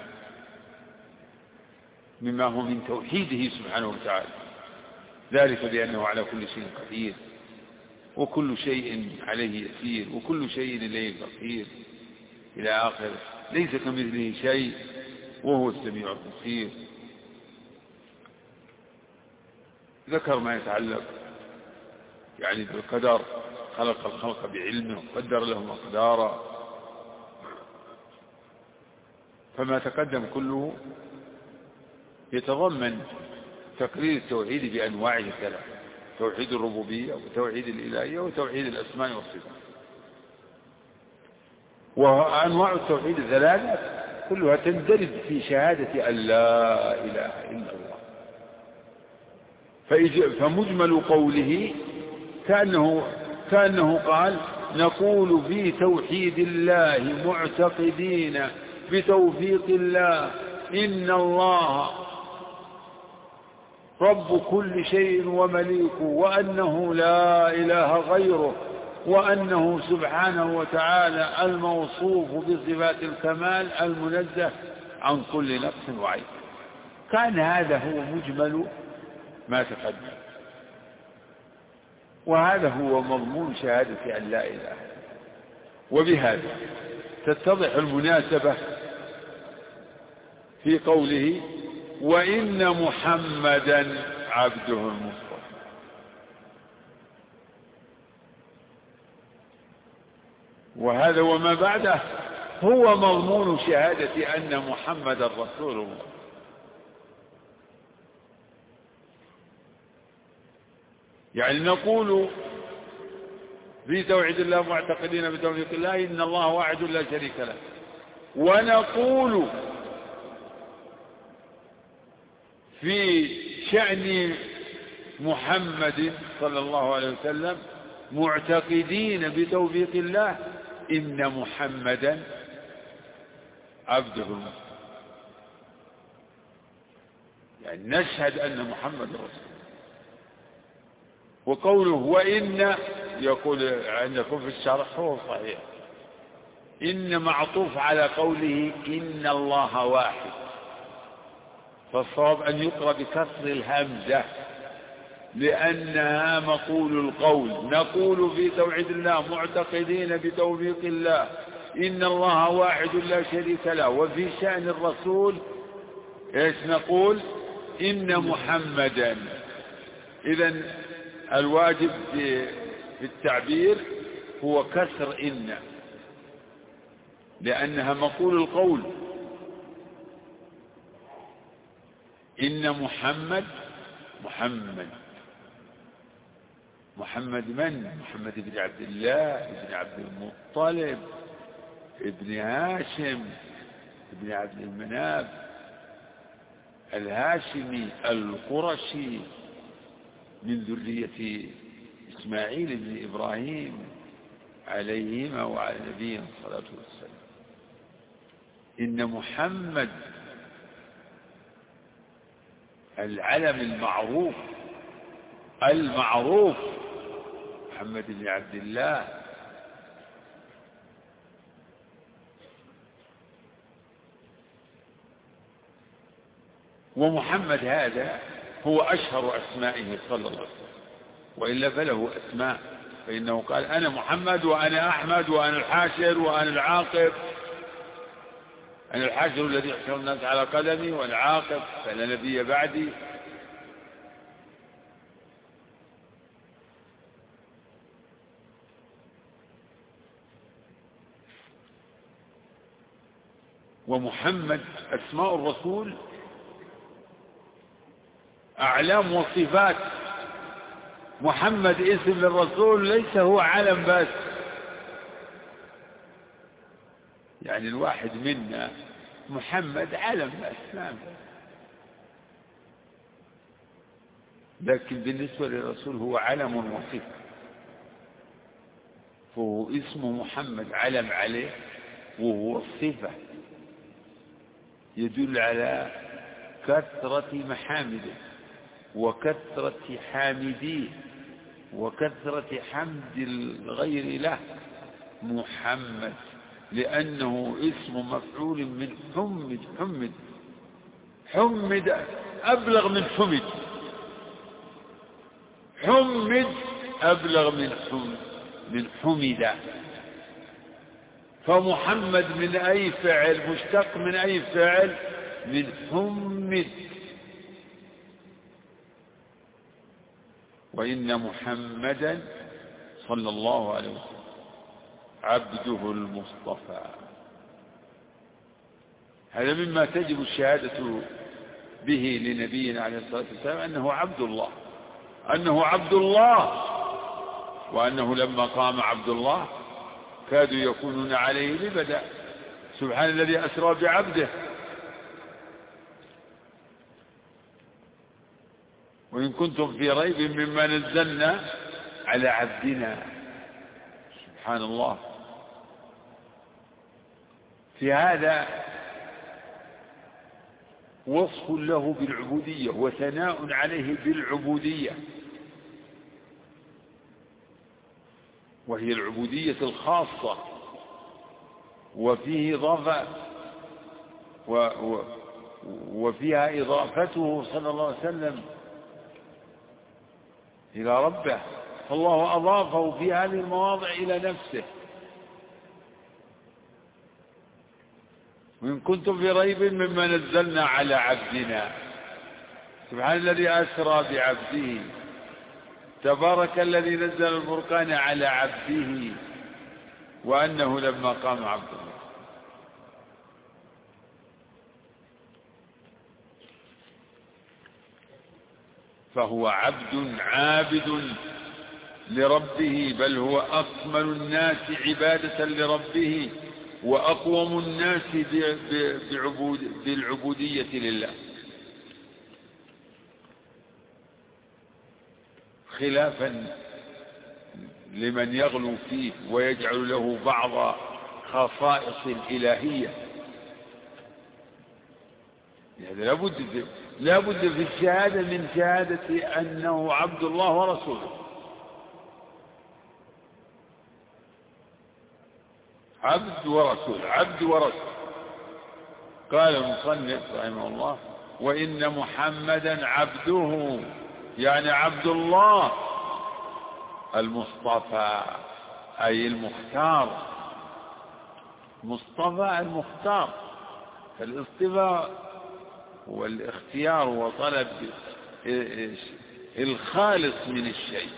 مما هو من توحيده سبحانه وتعالى، ذلك بأنه على كل شيء قدير وكل شيء عليه يسير وكل شيء إليه فقير إلى آخره، ليس كمثله شيء وهو السميع البصير. ذكر ما يتعلق يعني بالقدر: خلق الخلق بعلمه وقدر لهم أقدارا. فما تقدم كله يتضمن تقرير التوحيد بأنواعه الثلاث: توحيد الربوبية وتوحيد الإلهية وتوحيد الأسماء والصفات. وأنواع التوحيد الثلاثة كلها تندرج في شهادة أن لا إله إلا الله. فمجمل قوله كأنه, كأنه قال: نقول في توحيد الله معتقدين بتوفيق الله إن الله رب كل شيء ومليكه، وأنه لا إله غيره، وأنه سبحانه وتعالى الموصوف بصفات الكمال المنزه عن كل نقص وعيب. كان هذا هو مجمل ما تقدم، وهذا هو مضمون شهادة أن لا إله. وبهذا تتضح المناسبة في قوله: وإن محمدا عبده المصطفى. وهذا وما بعده هو مضمون شهادة أن محمدا رسول الله. يعني نقول في توحيد الله معتقدين بتوفيق الله إن الله واحد لا شريك له، ونقول في شأن محمد صلى الله عليه وسلم معتقدين بتوفيق الله إن محمدا عبده المصطفى. يعني نشهد أن محمد رسول الله. وقوله وإن يقول عندكم في الشرح هو صحيح، إن معطوف على قوله إن الله واحد، فالصواب أن يقرأ بكسر الهمزة لأنها مقول القول. نقول في توحيد الله معتقدين بتوفيق الله إن الله واحد لا شريك له. وفي شأن الرسول إيش نقول؟ إن محمدا. إذن الواجب في التعبير هو كسر إن لأنها مقول القول. إن محمد محمد محمد من؟ محمد بن عبد الله بن عبد المطلب ابن هاشم ابن عبد المناف الهاشمي القرشي من ذرية إسماعيل بن إبراهيم عليهما وعلى نبينا الصلاة والسلام. إن محمد العلم المعروف المعروف محمد بن عبد الله. ومحمد هذا هو أشهر أسمائه صلى الله عليه وسلم، وإلا فله أسماء، فإنه قال أنا محمد وأنا أحمد وأنا الحاشر وأنا العاقب. أنا الحاشر الذي يحشر الناس على قدمي وأنا العاقب فلا نبي بعدي. ومحمد أسماء الرسول أعلام وصفات. محمد اسم للرسول ليس هو علم بس، يعني الواحد منا محمد علم بس نعم، لكن بالنسبة للرسول هو علم وصفة، فهو اسمه محمد علم عليه وهو الصفة يدل على كثرة محامده وكثرة حامديه وكثرة حمد الغير له. محمد لأنه اسم مفعول من حمد. حمد حمد أبلغ من حمد. حمد أبلغ من حمد من حمد. فمحمد من أي فعل مشتق من أي فعل؟ من حمد. وإن محمدا صلى الله عليه وسلم عبده المصطفى. هذا مما تجب الشهادة به لنبينا عليه الصلاة والسلام أنه عبد الله، أنه عبد الله، وأنه لما قام عبد الله كادوا يكونون عليه لبدا. سبحان الذي أسرى بعبده. وإن كنتم في ريب مما نزلنا على عبدنا. سبحان الله. في هذا وصف له بالعبودية وثناء عليه بالعبودية، وهي العبودية الخاصة، وفيه إضافة و و وفيها إضافته صلى الله عليه وسلم إلى ربه، فالله أضافه في هذه المواضع إلى نفسه. وإن كنتم في ريب مما نزلنا على عبدنا. سبحان الذي أسرى بعبده. تبارك الذي نزل الفرقان على عبده. وأنه لما قام عبد الله. فهو عبد عابد لربه، بل هو أكمل الناس عبادة لربه وأقوم الناس بعبود بالعبودية لله، خلافا لمن يغلو فيه ويجعل له بعض خصائص الإلهية. يعني لابد لابد في الشهادة من شهادة أنه عبد الله ورسوله، عبد ورسول، عبد ورسول. قال المصنف رحمه الله: وإن محمدا عبده، يعني عبد الله المصطفى، أي المختار. مصطفى المختار، فالاصطفاء والاختيار وطلب الخالص من الشيء.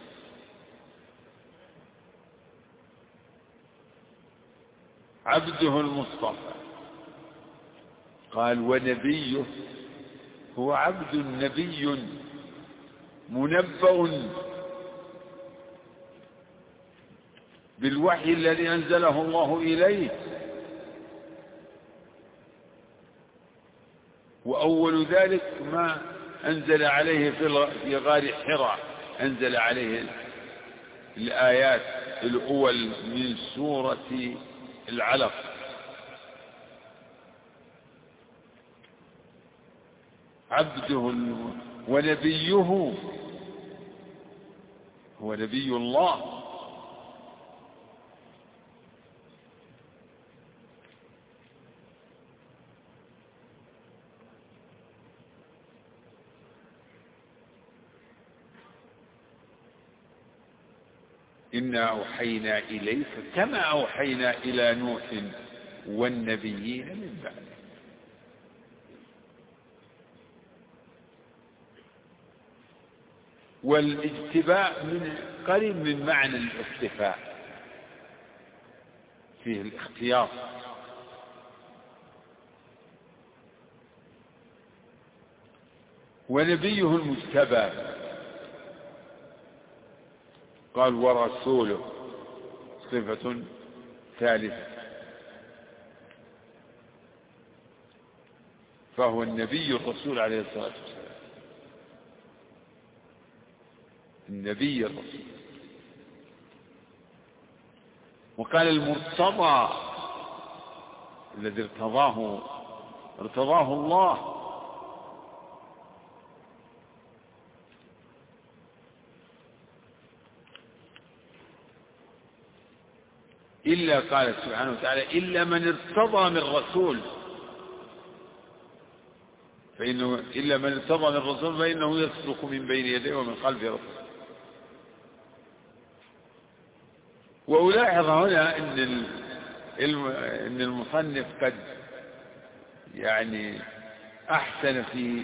عبده المصطفى. قال: ونبيه، هو عبد نبي منبأ بالوحي الذي أنزله الله إليه، وأول ذلك ما أنزل عليه في غار حراء، أنزل عليه الآيات الأول من سورة العلق. عبده ونبيه، هو نبي الله. إنا أوحينا إليك كما أوحينا إلى نوح والنبيين من بعده. والاجتباء من قريب من معنى الاصطفاء، فيه الاختيار. ونبيه المجتبى. قال: ورسوله، صفة ثالثة، فهو النبي الرسول عليه الصلاة والسلام، النبي الرسول. وقال: المرتضى، الذي ارتضاه ارتضاه الله. إلا، قال سبحانه وتعالى: إلا من ارتضى من رسول، فإنه إلا من ارتضى من رسول فإنه يسلك من بين يديه ومن خلفه رسول. وألاحظ هنا إن إن المصنف قد يعني أحسن في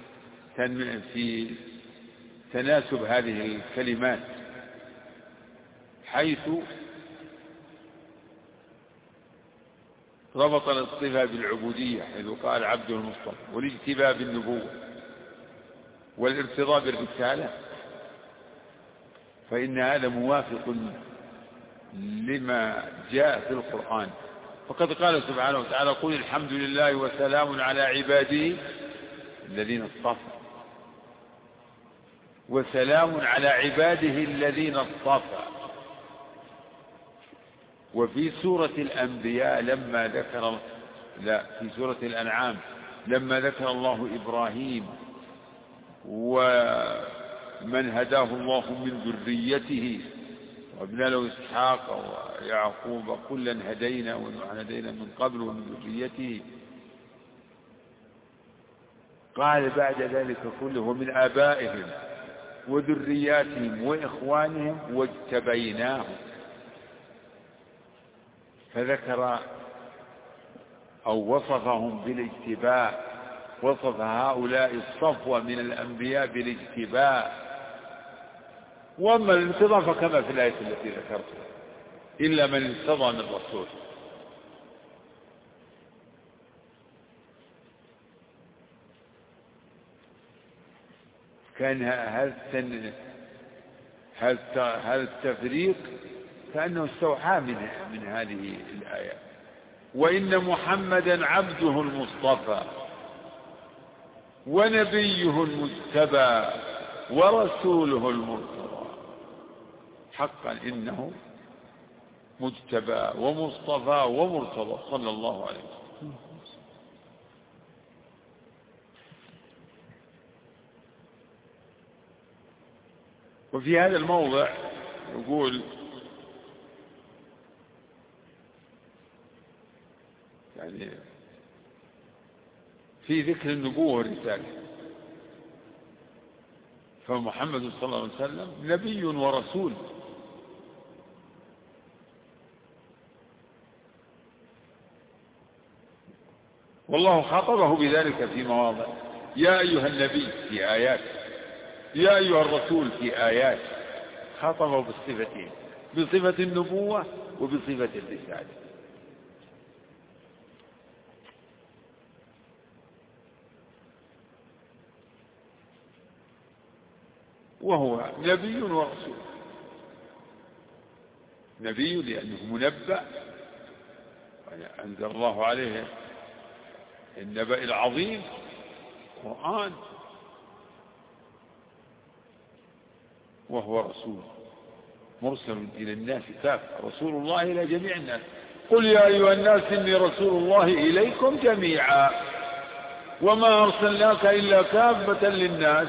في تناسب هذه الكلمات، حيث ربط الاصطفاء بالعبودية، حيث قال: عبده المصطفى، والاجتباء بالنبوة، والارتضاء بالرسالة، فإن هذا موافق لما جاء في القرآن. فقد قال سبحانه وتعالى: قل الحمد لله وسلام على عباده الذين اصطفى، وسلام على عباده الذين اصطفى. وفي سورة الأنبياء لما ذكر لا في سورة الأنعام لما ذكر الله إبراهيم ومن هداه الله من ذريته وابن له إسحاق ويعقوب كلا هدينا ونوحا هدينا من قبل ومن ذريته، قال بعد ذلك كله: ومن آبائهم وذرياتهم وإخوانهم واجتبيناهم. فذكر أو وصفهم بالاجتباء، وصف هؤلاء الصفوة من الأنبياء بالاجتباء. وأما الانتظار فكما في الآية التي ذكرتها: إلا من انتظر من رسول. كان هذا هذا التفريق كأنه استوحى من من هذه الآية. وإن محمدا عبده المصطفى ونبيه المجتبى ورسوله المرتضى. حقا إنه مجتبى ومصطفى ومرتضى صلى الله عليه وسلم. وفي هذا الموضع يقول يعني في ذكر النبوة والرسالة، فمحمد صلى الله عليه وسلم نبي ورسول، والله خاطبه بذلك في مواضع، يا أيها النبي في آيات، يا أيها الرسول في آيات، خاطبه بالصفتين، بصفة النبوة وبصفة الرسالة. وهو نبي ورسول، نبي لأنه منبأ أنزل الله عليه النبأ العظيم القرآن، وهو رسول مرسل إلى الناس كافة، رسول الله إلى جميع الناس. قل يا أيها الناس إني رسول الله إليكم جميعا وما أرسلناك إلا كافة للناس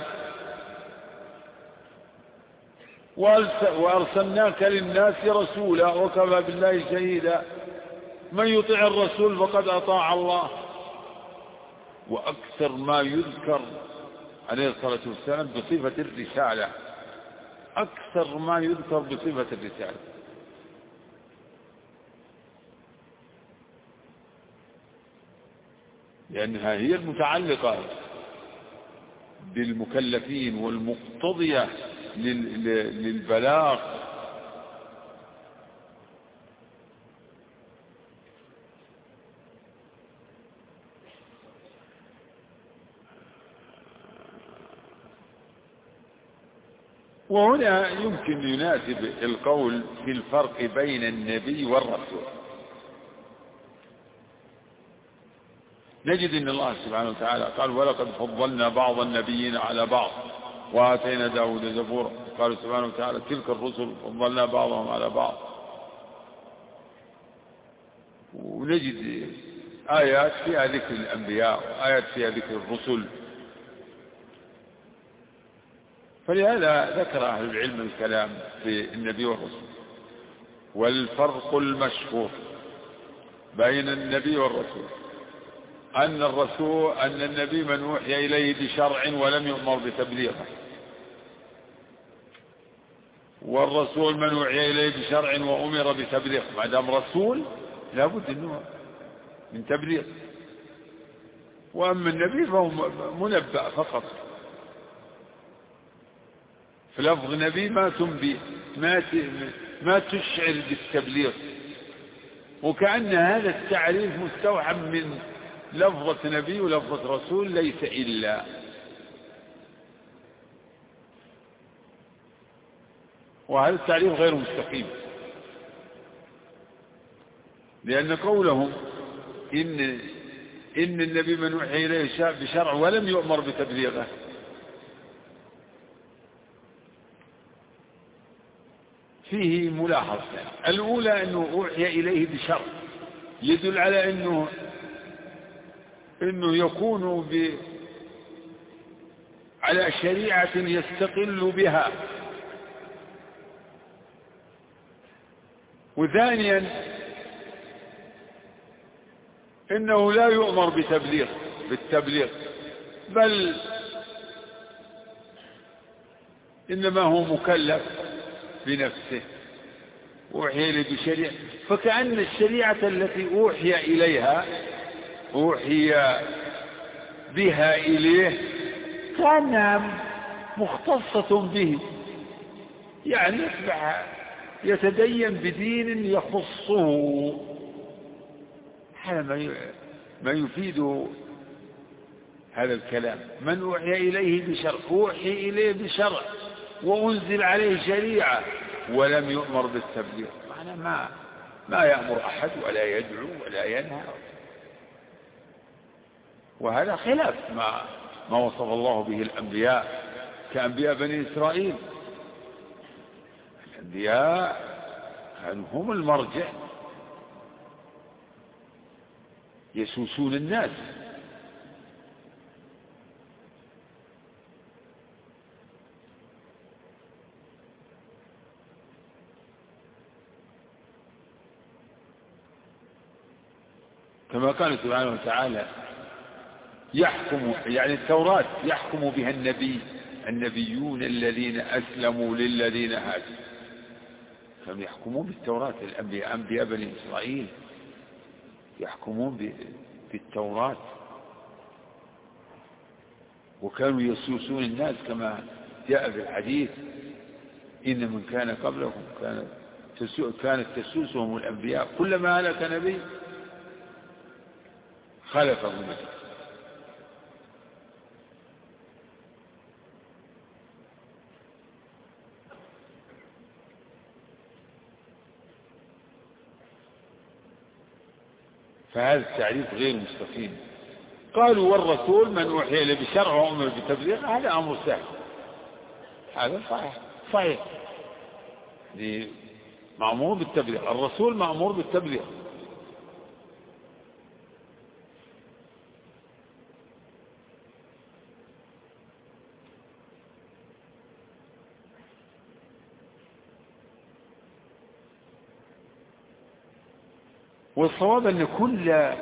وأرسلناك للناس رسولا وكفى بالله شهيدا، من يطع الرسول فقد أطاع الله. وأكثر ما يذكر عليه الصلاة والسلام بصفة الرسالة، أكثر ما يذكر بصفة الرسالة، لأنها هي المتعلقة بالمكلفين والمقتضية للبلاغ. وهنا يمكن يناسب القول في الفرق بين النبي والرسول. نجد ان الله سبحانه وتعالى قال ولقد فضلنا بعض النبيين على بعض وآتينا داود زبورا، قال سبحانه وتعالى تلك الرسل فضلنا بعضهم على بعض. ونجد آيات فيها ذكر الأنبياء وآيات فيها ذكر الرسل، فلهذا ذكر أهل العلم الكلام في النبي والرسول. والفرق المشهور بين النبي والرسول أن الرسول أن النبي من أوحي إليه بشرع ولم يؤمر بتبليغه، والرسول من أوحي إليه بشرع وأمر بتبليغه. ما دام رسول لابد أنه من تبليغ، وأما النبي فهو منبأ فقط، فلفظ نبي ما تنبي ما ما تشعر بالتبليغ، وكأن هذا التعريف مستوحى من لفظة نبي ولفظة رسول ليس إلا. وهذا التعريف غير مستقيم، لأن قولهم إن إن النبي من وحي إليه بشرع ولم يؤمر بتبليغه فيه ملاحظة. الأولى أنه أوحي إليه بشرع يدل على أنه أنه يكون ب على شريعة يستقل بها. وثانيا إنه لا يؤمر بتبليغ بالتبليغ، بل إنما هو مكلف بنفسه أوحي إليه بشريعة، فكأن الشريعة التي أوحي إليها أوحي بها إليه كانها مختصة به، يعني يصبح يتدين بدين يخصه. هذا ما يفيد هذا الكلام. من أوحي إليه بشرع أوحي إليه بشرع وأنزل عليه شريعة ولم يؤمر بالتبليغ، معنى ما ما يأمر أحد ولا يدعو ولا ينهى، وهذا خلاف ما ما وصف الله به الأنبياء كأنبياء بني إسرائيل. الأنبياء كانوا هم المرجع يسوسون الناس، كما قال سبحانه وتعالى يحكم، يعني التوراة يحكم بها النبي النبيون الذين أسلموا للذين هادوا، كانوا يحكمون بالتوراة. الأنبياء أنبياء بني إسرائيل يحكمون بالتوراة، وكانوا يسوسون الناس كما جاء في الحديث إن من كان قبلهم كانت كانت تسوسهم الأنبياء كلما هلك نبي خلفه نبي. فهذا التعريف غير مستقيم. قالوا والرسول من أوحي إليه بشرع وأمر بالتبليغ، هذا أمر سهل، هذا صحيح صحيح مأمور بالتبليغ، الرسول مأمور بالتبليغ. والصواب أن كل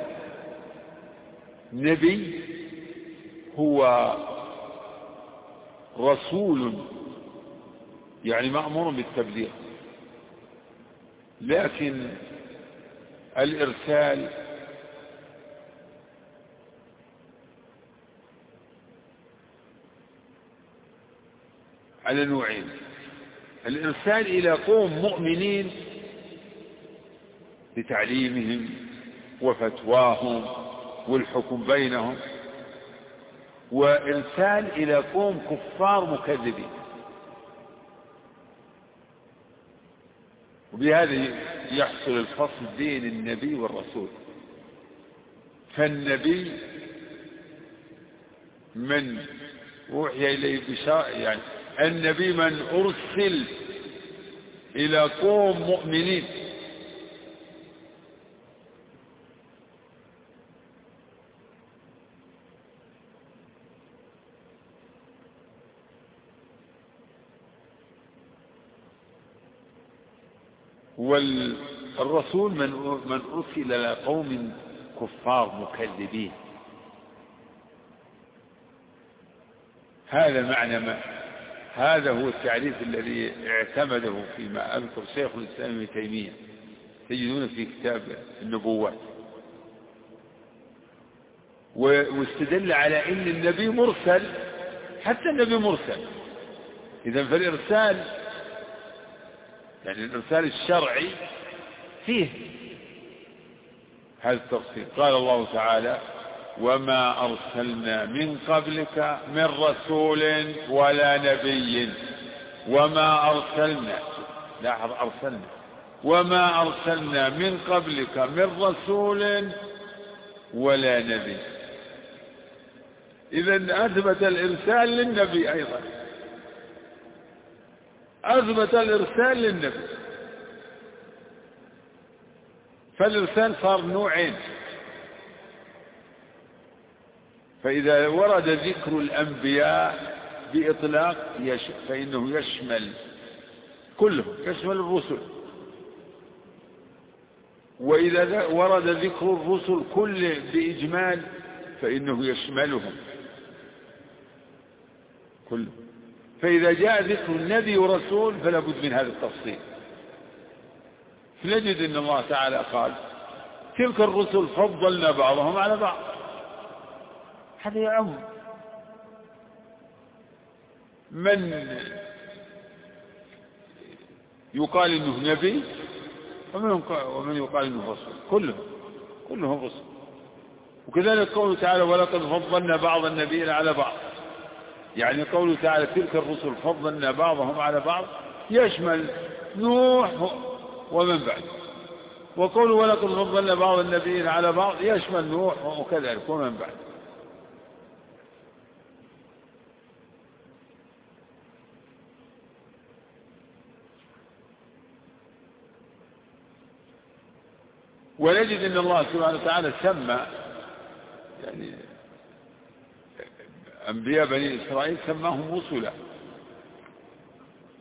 نبي هو رسول، يعني مأمور بالتبليغ، لكن الإرسال على نوعين: الإرسال إلى قوم مؤمنين بتعليمهم وفتواهم والحكم بينهم، وإرسال إلى قوم كفار مكذبين. وبهذا يحصل الفصل بين النبي والرسول. فالنبي من أوحي إليه بشرع، يعني النبي من أرسل إلى قوم مؤمنين والرسول من من أرسل إلى قوم كفار مكذبين. هذا معنى ما هذا هو التعريف الذي اعتمده فيما أذكر شيخ الإسلام ابن تيمية، تجدون في كتاب النبوات، واستدل على أن النبي مرسل، حتى النبي مرسل. إذن فالإرسال يعني الإرسال الشرعي فيه هذا التفصيل. قال الله تعالى: وما أرسلنا من قبلك من رسول ولا نبي. وما أرسلنا، لاحظ أرسلنا، وما أرسلنا من قبلك من رسول ولا نبي. إذن أثبت الإرسال للنبي، أيضا أثبت الإرسال للنبي. فالإرسال صار نوعين: فإذا ورد ذكر الأنبياء بإطلاق فإنه يشمل كلهم، يشمل الرسل. وإذا ورد ذكر الرسل كل بإجمال فإنه يشملهم كلهم. فإذا جاء ذكر النبي ورسول فلا بد من هذا التفصيل. فنجد أن الله تعالى قال: تلك الرسل فضلنا بعضهم على بعض. هذا يعم من يقال إنه نبي ومن يقال إنه رسول، كلهم كلهم رسل. وكذلك قوله تعالى: ولقد فضلنا بعض النبيين على بعض، يعني قوله تعالى: تلك الرسل فضلنا بعضهم على بعض يشمل نوح ومن بعد. وقوله: ولقد فضلنا بعض النبيين على بعض يشمل نوح وكذلك ومن بعد. ونجد أن الله سبحانه وتعالى سمى يعني أنبياء بني إسرائيل سماهم رسلا،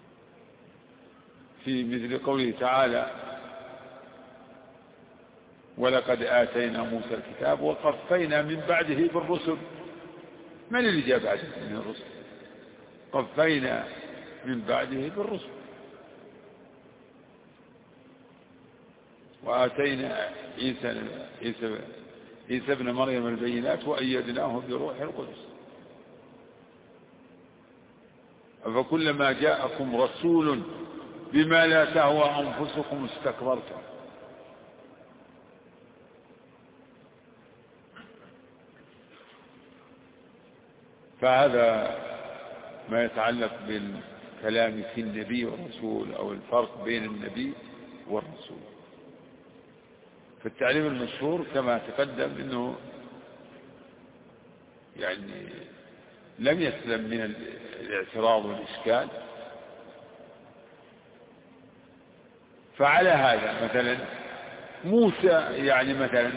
في مثل قوله تعالى: ولقد آتينا موسى الكتاب وقفينا من بعده بالرسل. من اللي جاء بعده من الرسل؟ قفينا من بعده بالرسل. وآتينا عيسى عيسى عيسى ابن مريم البينات وأيدناه بروح القدس. أفكلما جاءكم رسول بما لا تهوى أنفسكم استكبرتم. فهذا ما يتعلق بالكلام في النبي والرسول أو الفرق بين النبي والرسول. فالتعليم المشهور كما تقدم أنه يعني لم يسلم من الاعتراض والإشكال. فعلى هذا مثلا موسى يعني مثلا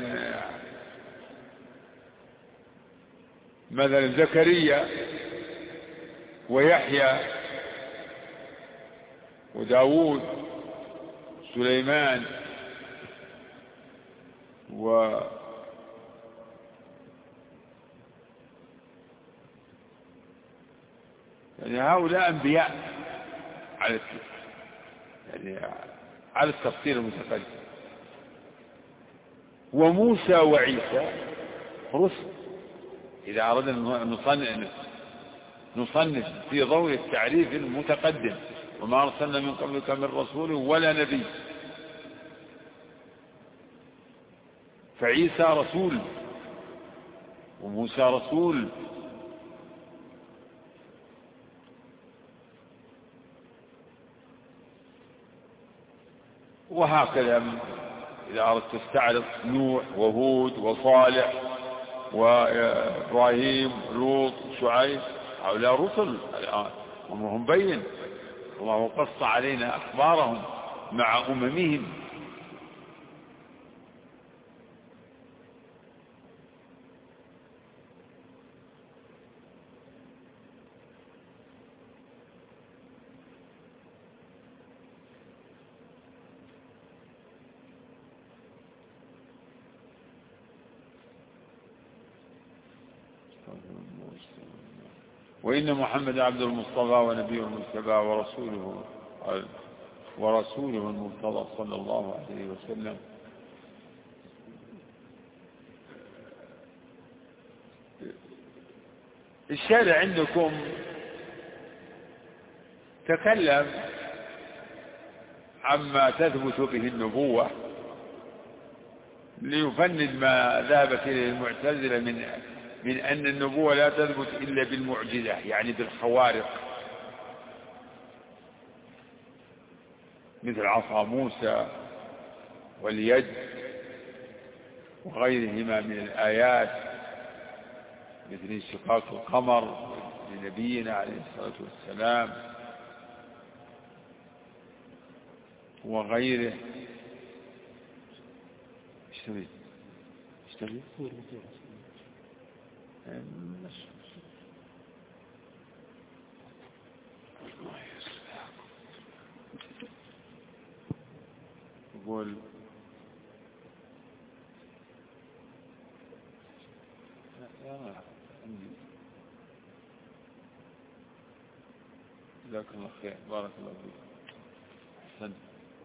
مثلا زكريا ويحيى وداود سليمان و يعني هؤلاء أنبياء على يعني على التفسير المتقدم. وموسى وعيسى رسل. إذا أردنا أن نصنف نصنف في ضوء التعريف المتقدم وما أرسلنا من قبلك من رسول ولا نبي، فعيسى رسول وموسى رسول وهكذا. إذا أردت تستعرض نوح وهود وصالح وإبراهيم لوط شعيب هؤلاء رسل الآن أمرهم بين. الله قص علينا أخبارهم مع أممهم. وإن محمد عبد المصطفى ونبي المجتبى ورسوله ورسوله المرتضى صلى الله عليه وسلم. الشارع عندكم تكلم عما تثبت به النبوة ليفند ما ذهبت إليه المعتزلة من من أن النبوة لا تثبت إلا بالمعجزة، يعني بالخوارق، مثل عصا موسى واليد وغيرهما من الآيات، مثل انشقاق القمر لنبينا عليه الصلاة والسلام وغيره. اشتري اشتري يقول جزاك الله خير بارك الله فيك أحسنت.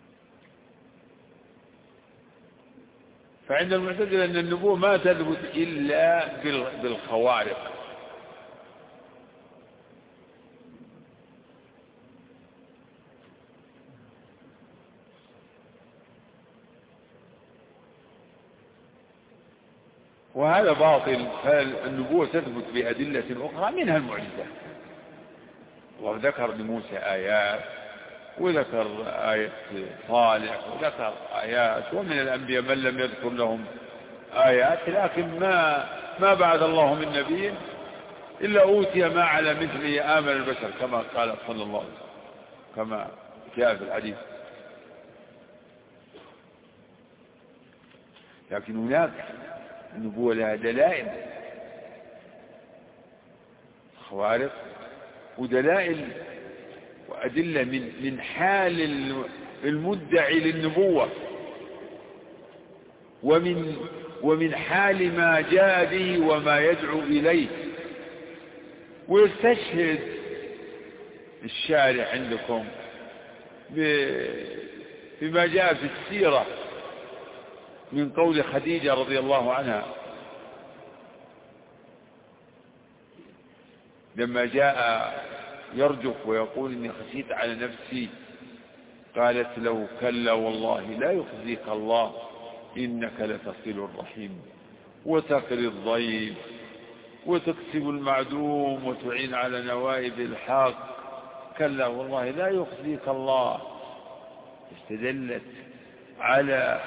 فعند المعتزلة أن النبوة ما تثبت إلا بالخوارق. وهذا باطل. فالنبوة تثبت بأدلة أخرى منها المعجزة. الله ذكر لموسى آيات وذكر آية صالح وذكر آيات، ومن الأنبياء من لم يذكر لهم آيات، لكن ما ما بعد الله من نبي إلا أوتي ما على مثله آمن البشر كما قال صلى الله عليه وسلم كما جاء في الحديث. لكن هناك النبوة لها دلائل خوارق ودلائل وأدلة من من حال المدعي للنبوة. ومن ومن حال ما جاء به وما يدعو إليه. ويستشهد الشارع عندكم بما جاء في السيرة من قول خديجة رضي الله عنها لما جاء يرجف ويقول إني خشيت على نفسي، قالت له كلا والله لا يخزيك الله إنك لتصل الرحيم وتقري الضيف وتكسب المعدوم وتعين على نوائب الحق، كلا والله لا يخزيك الله. استدلت على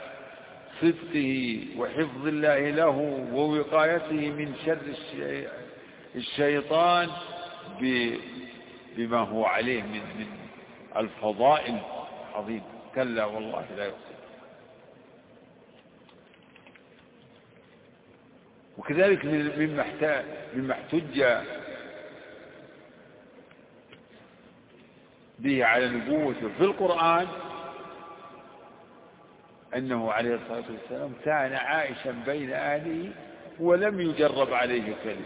صدقه وحفظ الله له ووقايته من شر الشيطان بما هو عليه من من الفضائل العظيمة. كلا والله لا يخزيك. وكذلك مما احتج به على نبوته في القرآن أنه عليه الصلاة والسلام كان عائشا بين أهله ولم يجرب عليه كذب.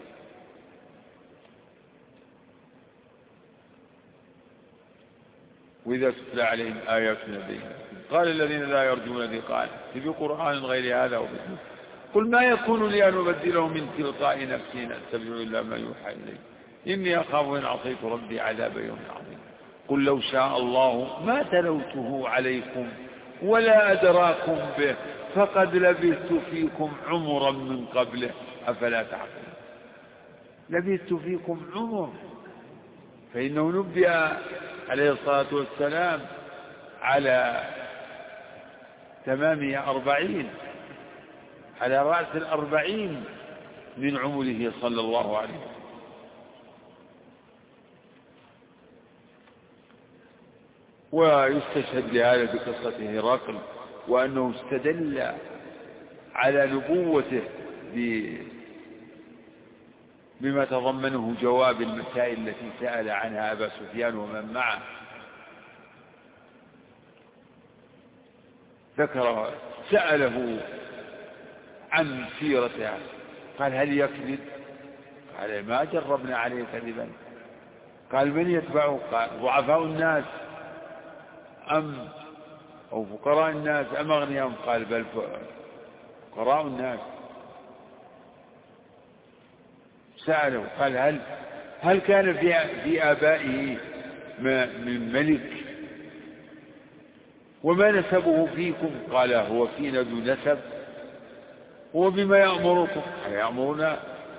وإذا تتلى عليهم آياتنا بينات قال الذين لا يرجون لقاءنا بقرآن غير هذا وبدله قل ما يكون لي أن أبدله من تلقاء نفسي إن أتبع إلا ما يوحى إلي إني أخاف إن عصيت ربي عذاب يوم عظيم. قل لو شاء الله ما تلوته عليكم ولا أدراكم به فقد لبثت فيكم عمرا من قبله أفلا تعقلون. لبثت فيكم عمر، فإنه نبئ عليه الصلاة والسلام على تمامه أربعين، على رأس الأربعين من عمره صلى الله عليه وسلم. ويستشهد لهذا بقصة هرقل وأنه استدل على نبوته بما تضمنه جواب المسائل التي سأل عنها أبا سفيان ومن معه. ذكر سأله عن سيرتها قال هل يكذب؟ قال ما جربنا عليه كذبا. قال من يتبعه؟ قال ضعفاء الناس أم أو فقراء الناس أم أغنياءهم؟ قال بل فقراء الناس. سأله قال هل هل كان في في آبائه من ملك وما نسبه فيكم؟ قال هو فينا ذو نسب. وبما يأمركم؟ قال يأمرنا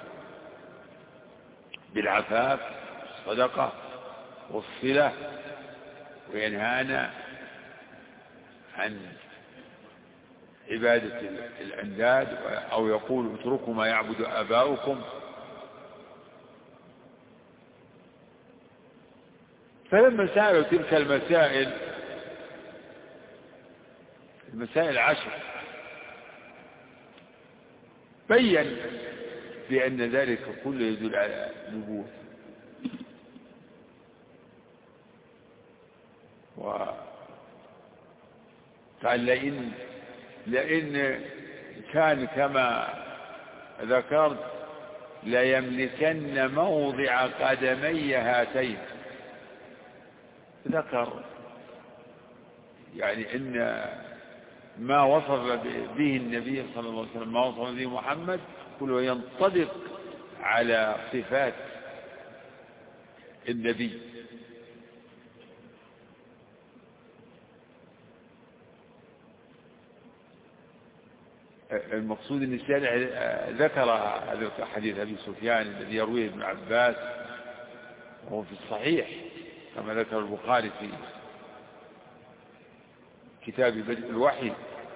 بالعفاف والصدقة والصلة وينهانا عن عبادة الأنداد أو يقول اتركوا ما يعبد آباؤكم. فلما سألوا تلك المسائل المسائل عشر بين بأن ذلك كله يدل على نبوة. وقال لئن لئن كان كما ذكرت ليملكن موضع قدمي هاتين. ذكر يعني إن ما وصف به النبي صلى الله عليه وسلم ما وصف به محمد كله ينطبق على صفات النبي. المقصود أن الشارع ذكر هذا حديث أبي سفيان الذي يرويه ابن عباس وهو في الصحيح كما ذكر البخاري في كتاب بدء الوحي.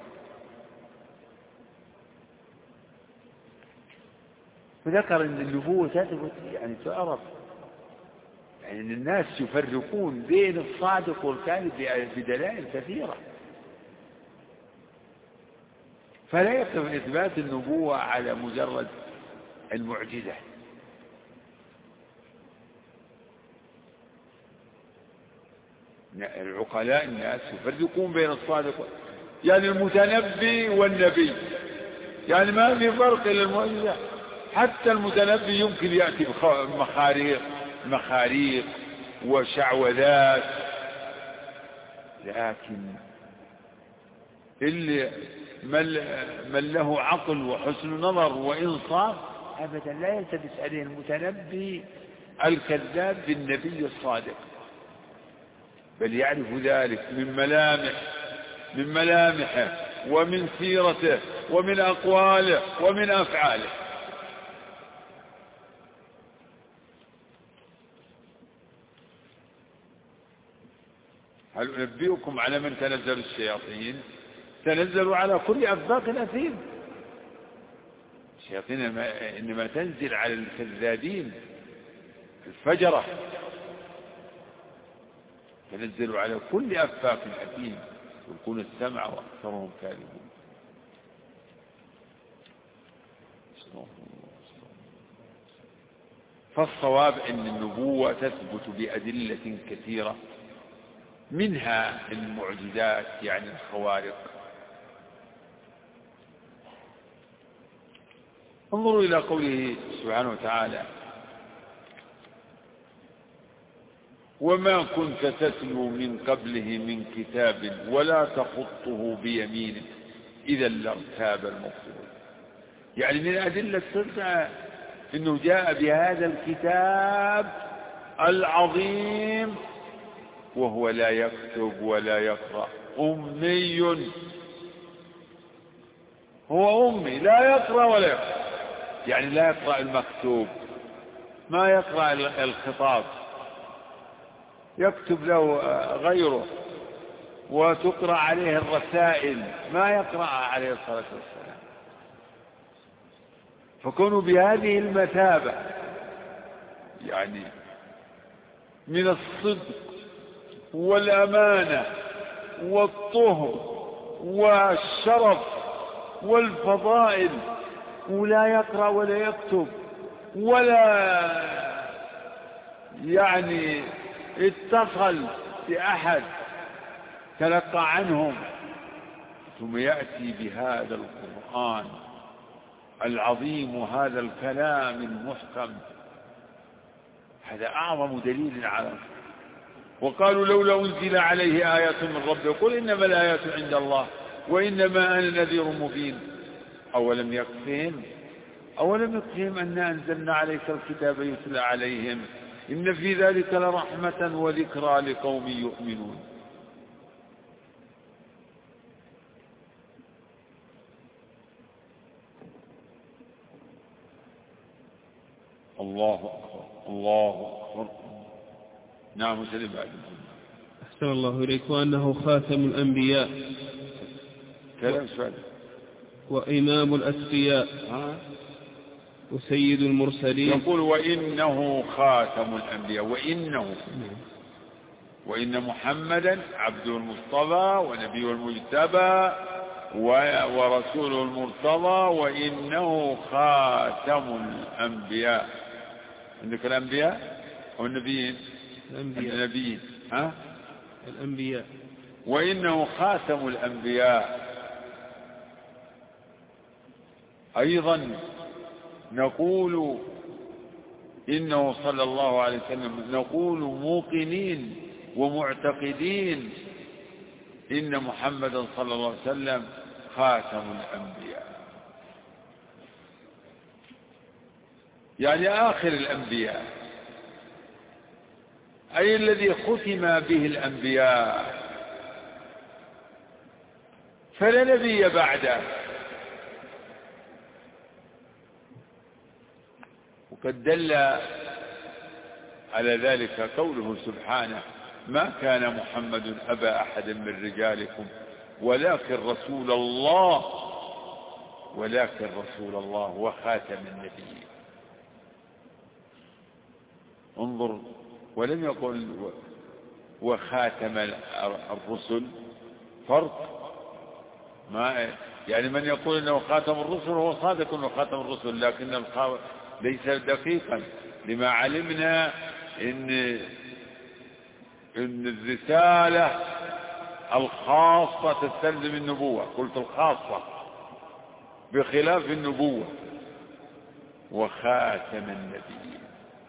فذكر أن النبوة تثبت يعني تعرف يعني أن الناس يفرقون بين الصادق والكاذب بدلائل كثيرة. فلا يقف إثبات النبوة على مجرد المعجزة. العقلاء الناس يفرقون بين الصادق يعني المتنبي والنبي، يعني ما في فرق إلى المعجزة. حتى المتنبي يمكن يأتي بمخاريق مخاريق وشعوذات، لكن اللي من له عقل وحسن نظر وإنصاف أبدا لا يلتبس عليه المتنبي الكذاب بالنبي الصادق، بل يعرف ذلك من ملامح من ملامحه ومن سيرته ومن أقواله ومن أفعاله. هل أنبئكم على من تنزل الشياطين؟ تنزلوا على كل أفاك أثيم. الشياطين إنما تنزل على الكذابين الفجرة، تنزلوا على كل أفاك أثيم يلقون السمع وأكثرهم كاذبون. فالصواب أن النبوة تثبت بأدلة كثيرة، منها المعجزات يعني الخوارق. انظروا إلى قوله سبحانه وتعالى: وما كنت تتلو من قبله من كتاب ولا تخطه بيمينك إذا لارتاب المبطلون. يعني من أدلة صدق إنه جاء بهذا الكتاب العظيم وهو لا يكتب ولا يقرأ، أمي، هو أمي لا يقرأ ولا يقرأ، يعني لا يقرأ المكتوب، ما يقرأ الخطاب، يكتب له غيره وتقرأ عليه الرسائل، ما يقرأ عليه الصلاة والسلام. فكونوا بهذه المثابة يعني من الصدق والأمانة والطهر والشرف والفضائل، ولا يقرأ ولا يكتب ولا يعني اتصل بأحد تلقى عنهم، ثم يأتي بهذا القرآن العظيم وهذا الكلام المحكم، هذا أعظم دليل على. وقالوا لولا أنزل عليه آيات من ربه، قل إنما الآيات عند الله وإنما أنا نذير مبين. أولم يكفهم أولم يكفهم أنا أنزلنا عليك الكتاب يتلى عليهم إن في ذلك لرحمة وذكرى لقوم يؤمنون. الله أكبر الله أكبر. نعم سلم بعد. أحسن الله إليك. وأنه خاتم الأنبياء كلام سؤال وإمام الأتقياء وسيد المرسلين. يقول وإنه خاتم الأنبياء، وإنه وإن محمدا عبده المصطفى ونبيه المجتبى ورسوله المرتضى، وإنه خاتم الأنبياء. عندك الأنبياء أو النبيين؟ الأنبياء. النبيين ها؟ الأنبياء. وإنه خاتم الأنبياء. أيضا نقول إنه صلى الله عليه وسلم، نقول موقنين ومعتقدين إن محمدا صلى الله عليه وسلم خاتم الأنبياء، يعني آخر الأنبياء، أي الذي ختم به الأنبياء، فلا نبي بعده. وقد دل على ذلك قوله سبحانه: ما كان محمد أبا أحد من رجالكم ولكن رسول الله ولكن رسول الله وخاتم النبيين. انظر، ولم يقل وخاتم الرسل، فرق. ما يعني من يقول انه خاتم الرسل هو صادق انه خاتم الرسل، لكن الخ... ليس دقيقا، لما علمنا ان ان الرسالة الخاصة تستلزم النبوة، قلت الخاصة بخلاف النبوة. وخاتم النبيين.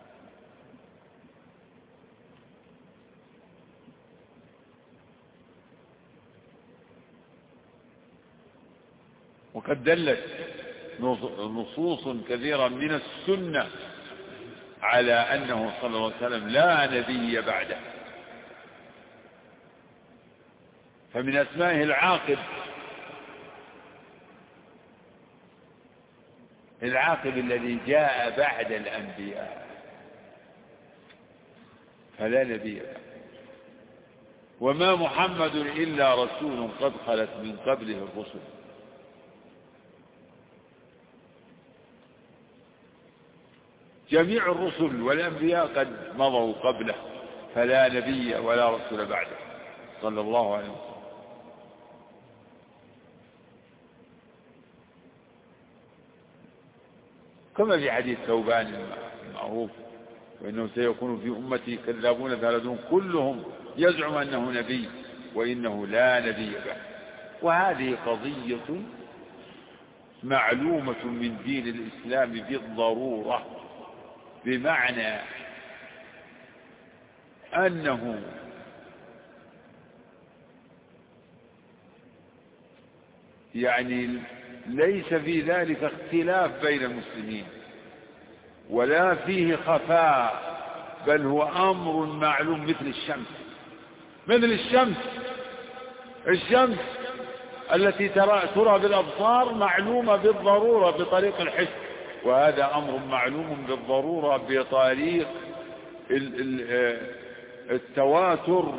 وقد دلت نصوص كثيرة من السنة على أنه صلى الله عليه وسلم لا نبي بعده. فمن أسمائه العاقب، العاقب الذي جاء بعد الأنبياء، فلا نبي بعده. وما محمد إلا رسول قد خلت من قبله الرسل. جميع الرسل والأنبياء قد مضوا قبله، فلا نبي ولا رسول بعده صلى الله عليه وسلم. كما في حديث ثوبان المعروف: وإنه سيكون في أمتي كذابون ثلاثون كلهم يزعم أنه نبي وإنه لا نبي بعده. وهذه قضية معلومة من دين الإسلام بالضرورة، بمعنى أنه يعني ليس في ذلك اختلاف بين المسلمين ولا فيه خفاء، بل هو أمر معلوم مثل الشمس. مثل الشمس الشمس التي ترى ترى بالأبصار معلومة بالضرورة بطريق الحس، وهذا أمر معلوم بالضرورة بطريق التواتر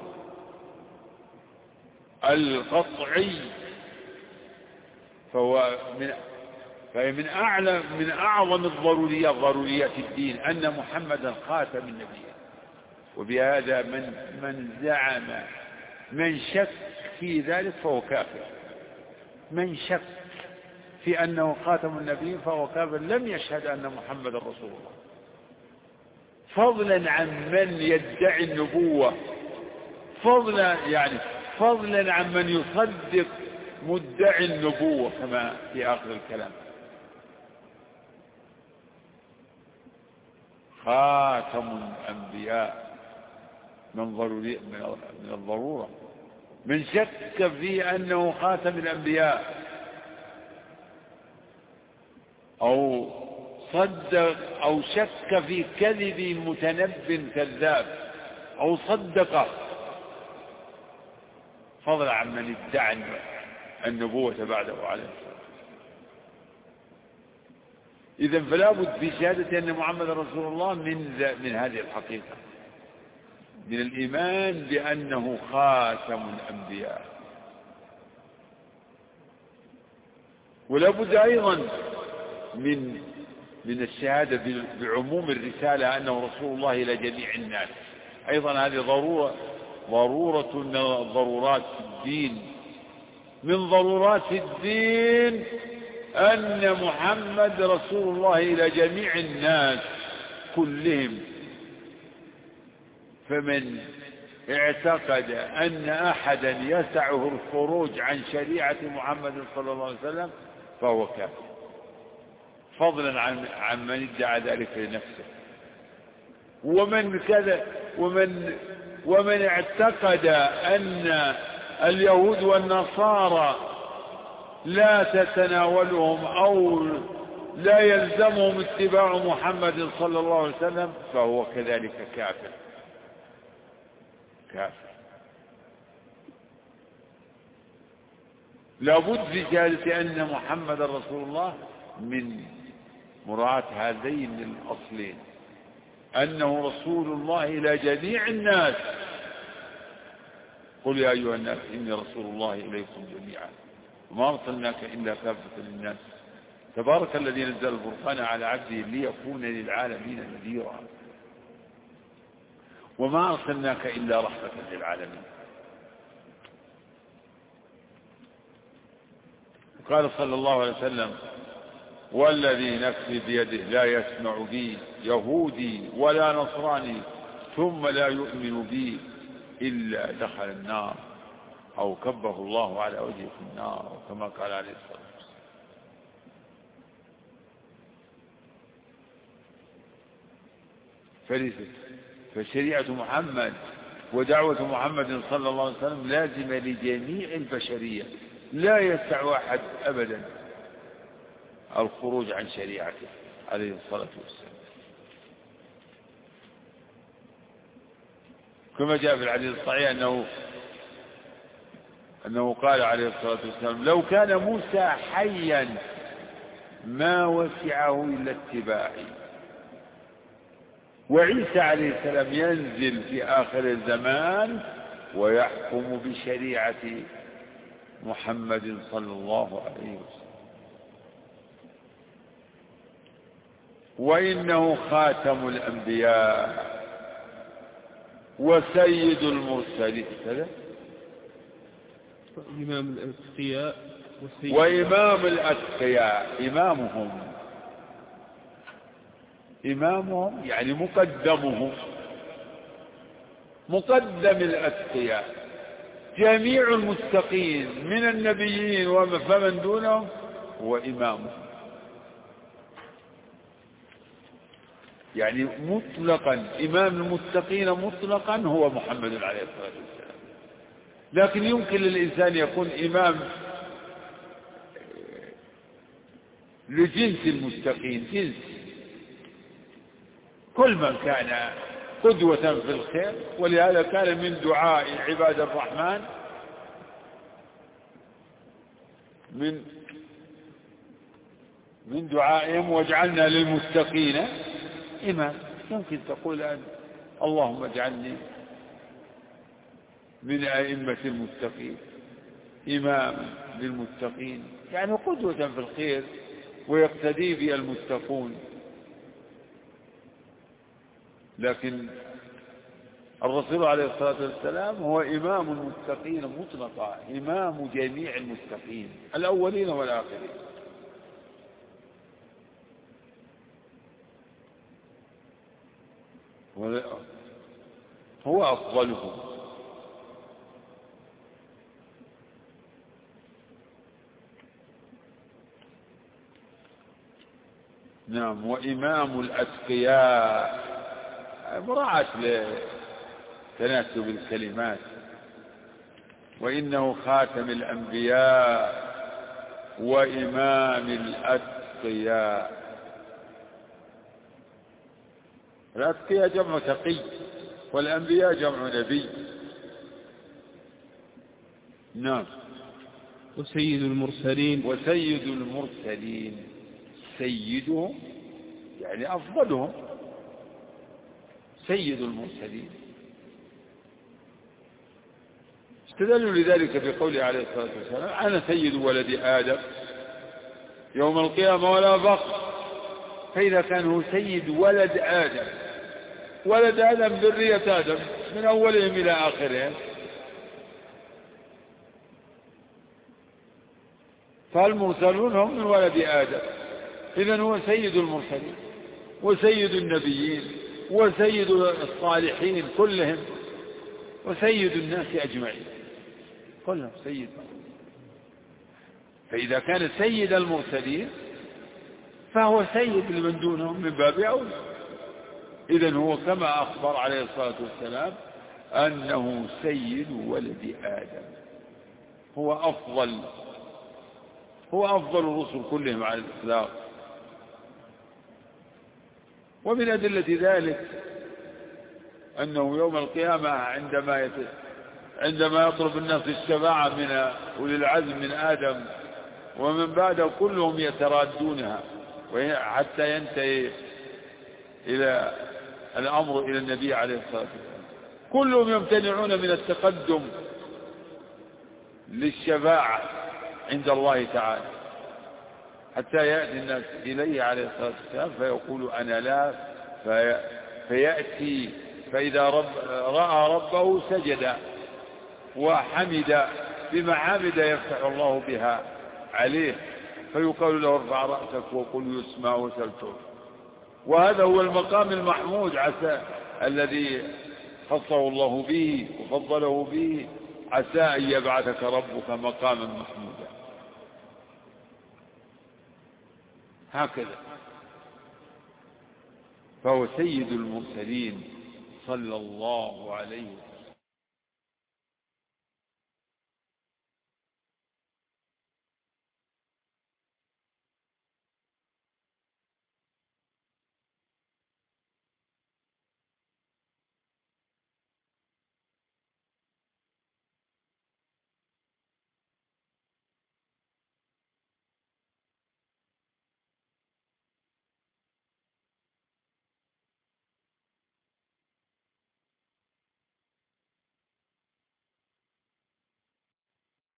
القطعي. فهو من فهي من أعلى من أعظم الضروريات، ضروريات الدين، أن محمدا خاتم النبيين. وبهذا من من زعم من شك في ذلك فهو كافر. من شك في أنه خاتم النبيين فهو كافر، لم يشهد أن محمد رسول الله، فضلا عن من يدعي النبوة، فضلا يعني فضلا عن من يصدق مدعي النبوة كما في آخر الكلام. خاتم الأنبياء من ضروري من الضرورة. من شك في أنه خاتم الأنبياء أو صدق أو شك في كذب متنب كذاب أو صدقه، فضلا عن من ادعى النبوة بعده عليه الصلاة. إذن فلا بد في شهادة أن محمد رسول الله من من هذه الحقيقة، من الإيمان بأنه خاتم الأنبياء. ولا بد أيضا من من الشهادة بعموم الرسالة أنه رسول الله إلى جميع الناس. أيضا هذه ضرورة ضرورة من الضرورات الدين. من ضرورات الدين أن محمد رسول الله إلى جميع الناس كلهم. فمن اعتقد أن أحدا يسعه الخروج عن شريعة محمد صلى الله عليه وسلم فهو كافر، فضلا عن عن من ادعى ذلك لنفسه. ومن كذا ومن ومن اعتقد أن اليهود والنصارى لا تتناولهم أو لا يلزمهم اتباع محمد صلى الله عليه وسلم فهو كذلك كافر كافر. لابد في شهادة أن محمد رسول الله من مراعاة هذين الأصلين، أنه رسول الله إلى جميع الناس. قل يا أيها الناس إني رسول الله إليكم جميعا وما أرسلناك إلا كافة للناس تبارك الذي نزل الفرقان على عبده ليكون للعالمين نذيرا وما أرسلناك إلا رحمة للعالمين. وقال صلى الله عليه وسلم: والذي نفسي بيده لا يسمع بي يهودي ولا نصراني ثم لا يؤمن بي إلا دخل النار. أو كبه الله على وجهه في النار كما قال عليه الصلاة والسلام. فشريعة محمد ودعوة محمد صلى الله عليه وسلم لازمة لجميع البشرية، لا يسع أحد أبدا الخروج عن شريعته عليه الصلاة والسلام، كما جاء في الحديث الصحيح أنه أنه قال عليه الصلاة والسلام: لو كان موسى حيا ما وسعه إلا اتباعي. وعيسى عليه السلام ينزل في آخر الزمان ويحكم بشريعة محمد صلى الله عليه وسلم، وإنه خاتم الأنبياء وسيد المرسلين كذا إمام الأتقياء وإمام الأتقياء. إمامهم إمامهم يعني مقدمهم، مقدم الأتقياء. جميع المتقين من النبيين ومن دونهم هو إمامهم، يعني مطلقا إمام المتقين مطلقا هو محمد عليه الصلاة والسلام. لكن يمكن للإنسان يكون إمام لجنس المتقين، جنس كل من كان قدوة في الخير. ولهذا كان من دعاء عباد الرحمن من من دعائهم: واجعلنا للمتقين إمام. يمكن تقول أن اللهم اجعلني من أئمة المتقين، إمام للمتقين، يعني قدوة في الخير ويقتدي بي المتقون. لكن الرسول عليه الصلاة والسلام هو إمام المتقين مطلقا، إمام جميع المتقين الأولين والآخرين. هو أفضلهم. نعم. وإمام الأتقياء، مراعاة لتناسب الكلمات. وإنه خاتم الأنبياء وإمام الأتقياء. الأتقياء جمع تقي، والأنبياء جمع نبي. نعم. وسيد المرسلين. وسيد المرسلين، سيدهم يعني أفضلهم، سيد المرسلين. استدلوا لذلك بقوله عليه الصلاة والسلام: أنا سيد ولد آدم يوم القيامة ولا فخر. فإذا كان هو سيد ولد آدم، ولد آدم ذرية آدم من أولهم إلى آخرهم، فالمرسلون هم من ولد آدم. إذن هو سيد المرسلين وسيد النبيين وسيد الصالحين كلهم وسيد الناس أجمعين كلهم سيد. فإذا كان سيد المرسلين فهو سيد لمن دونهم من باب أولى. إذن هو كما أخبر عليه الصلاة والسلام أنه سيد ولد آدم، هو أفضل هو أفضل الرسل كلهم على الإطلاق. ومن أدلة ذلك أنه يوم القيامة عندما عندما يطلب الناس الشفاعة من أولي العزم من آدم ومن بعده كلهم يترادونها حتى ينتهي إلى الأمر إلى النبي عليه الصلاة والسلام، كلهم يمتنعون من التقدم للشفاعة عند الله تعالى حتى يأتي الناس إليه عليه الصلاة والسلام فيقول أنا لا، في فيأتي فإذا رب رأى ربه سجد وحمد بمحامد يفتح الله بها عليه، فيقال له ارفع رأسك وقل يسمع وسل. وهذا هو المقام المحمود عسى الذي خصه الله به وفضله به عسى أن يبعثك ربك مقاما محمودا. هكذا فهو سيد المرسلين صلى الله عليه وسلم.